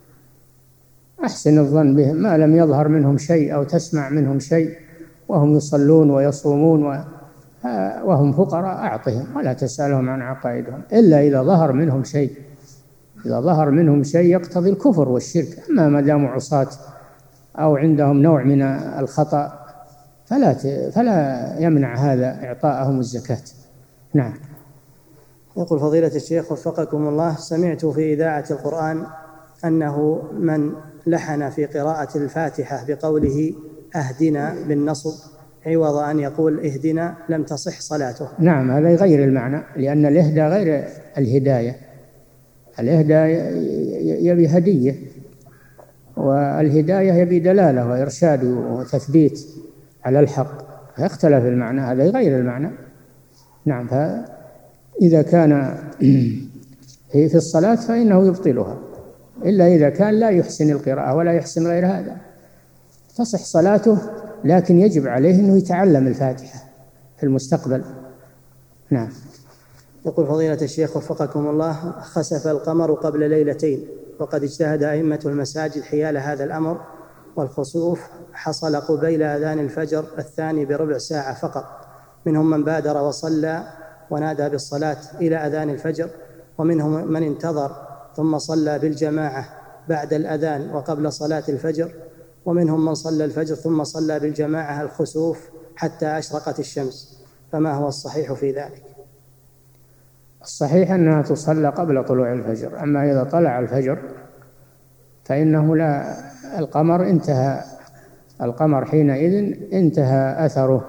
أحسن الظن بهم، ما لم يظهر منهم شيء أو تسمع منهم شيء وهم يصلون ويصومون وهم فقراء أعطهم، ولا تسألهم عن عقائدهم إلا إذا ظهر منهم شيء. إذا ظهر منهم شيء يقتضي الكفر والشرك. أما ما داموا عصاة أو عندهم نوع من الخطأ فلا فلا يمنع هذا إعطاءهم الزكاة. نعم. يقول فضيلة الشيخ وفقكم الله: سمعت في إذاعة القرآن أنه من لحن في قراءة الفاتحة بقوله أهدنا بالنصب عوض أن يقول اهدنا لم تصح صلاته. نعم، هذا يغير المعنى، لأن الإهدى غير الهداية. الإهدى يبي هدية، والهداية يبي دلالة وإرشاد وتثبيت على الحق، فيختلف المعنى، هذا يغير المعنى. نعم. فإذا كان في الصلاة فإنه يبطلها، إلا إذا كان لا يحسن القراءة ولا يحسن غير هذا تصح صلاته، لكن يجب عليه أنه يتعلم الفاتحة في المستقبل. نعم. يقول فضيلة الشيخ وفقكم الله: خسف القمر قبل ليلتين، وقد اجتهد أئمة المساجد حيال هذا الأمر، والخسوف حصل قبيل أذان الفجر الثاني بربع ساعة فقط. منهم من بادر وصلى ونادى بالصلاة إلى أذان الفجر، ومنهم من انتظر ثم صلى بالجماعة بعد الأذان وقبل صلاة الفجر، ومنهم من صلى الفجر ثم صلى بالجماعة الخسوف حتى أشرقت الشمس. فما هو الصحيح في ذلك؟ الصحيح أنها تصلى قبل طلوع الفجر. أما إذا طلع الفجر فإنه لا، القمر انتهى، القمر حينئذ انتهى أثره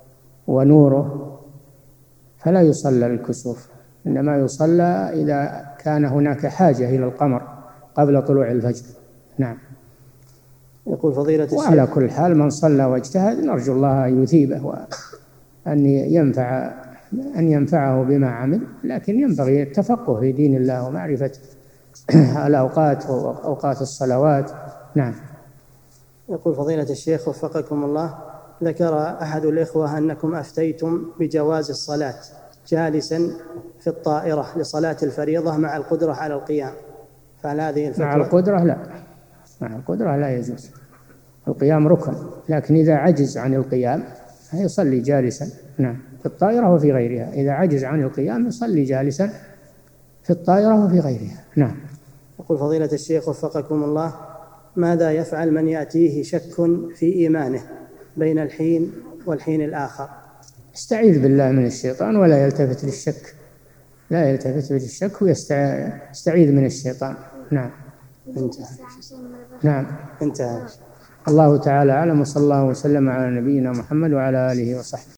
ونوره، فلا يصلى الكسوف، إنما يصلى إذا كان هناك حاجة إلى القمر قبل طلوع الفجر. نعم. يقول فضيلة الشيخ: وعلى كل حال من صلى واجتهد نرجو الله أن يثيبه وأن ينفع أن ينفعه بما عمل، لكن ينبغي التفقه في دين الله ومعرفة الأوقات وأوقات الصلوات. نعم. يقول فضيلة الشيخ وفقكم الله: ذكر أحد الإخوة أنكم أفتيتم بجواز الصلاة جالسا في الطائرة لصلاة الفريضة مع القدرة على القيام، فهل هذه الفتوى؟ مع القدرة لا، مع القدرة لا يجوز، القيام ركن، لكن إذا عجز عن القيام يصلي جالسا. نعم، في الطائرة وفي غيرها، إذا عجز عن القيام يصلي جالسا في الطائرة وفي غيرها. نعم. يقول فضيلة الشيخ وفقكم الله: ماذا يفعل من يأتيه شك في إيمانه بين الحين والحين الآخر؟ استعيذ بالله من الشيطان ولا يلتفت للشك، لا يلتفت للشك ويستعيذ من الشيطان. نعم. انتهى. نعم. انتهى. الله تعالى أعلم، وصلى الله وسلم على نبينا محمد وعلى آله وصحبه.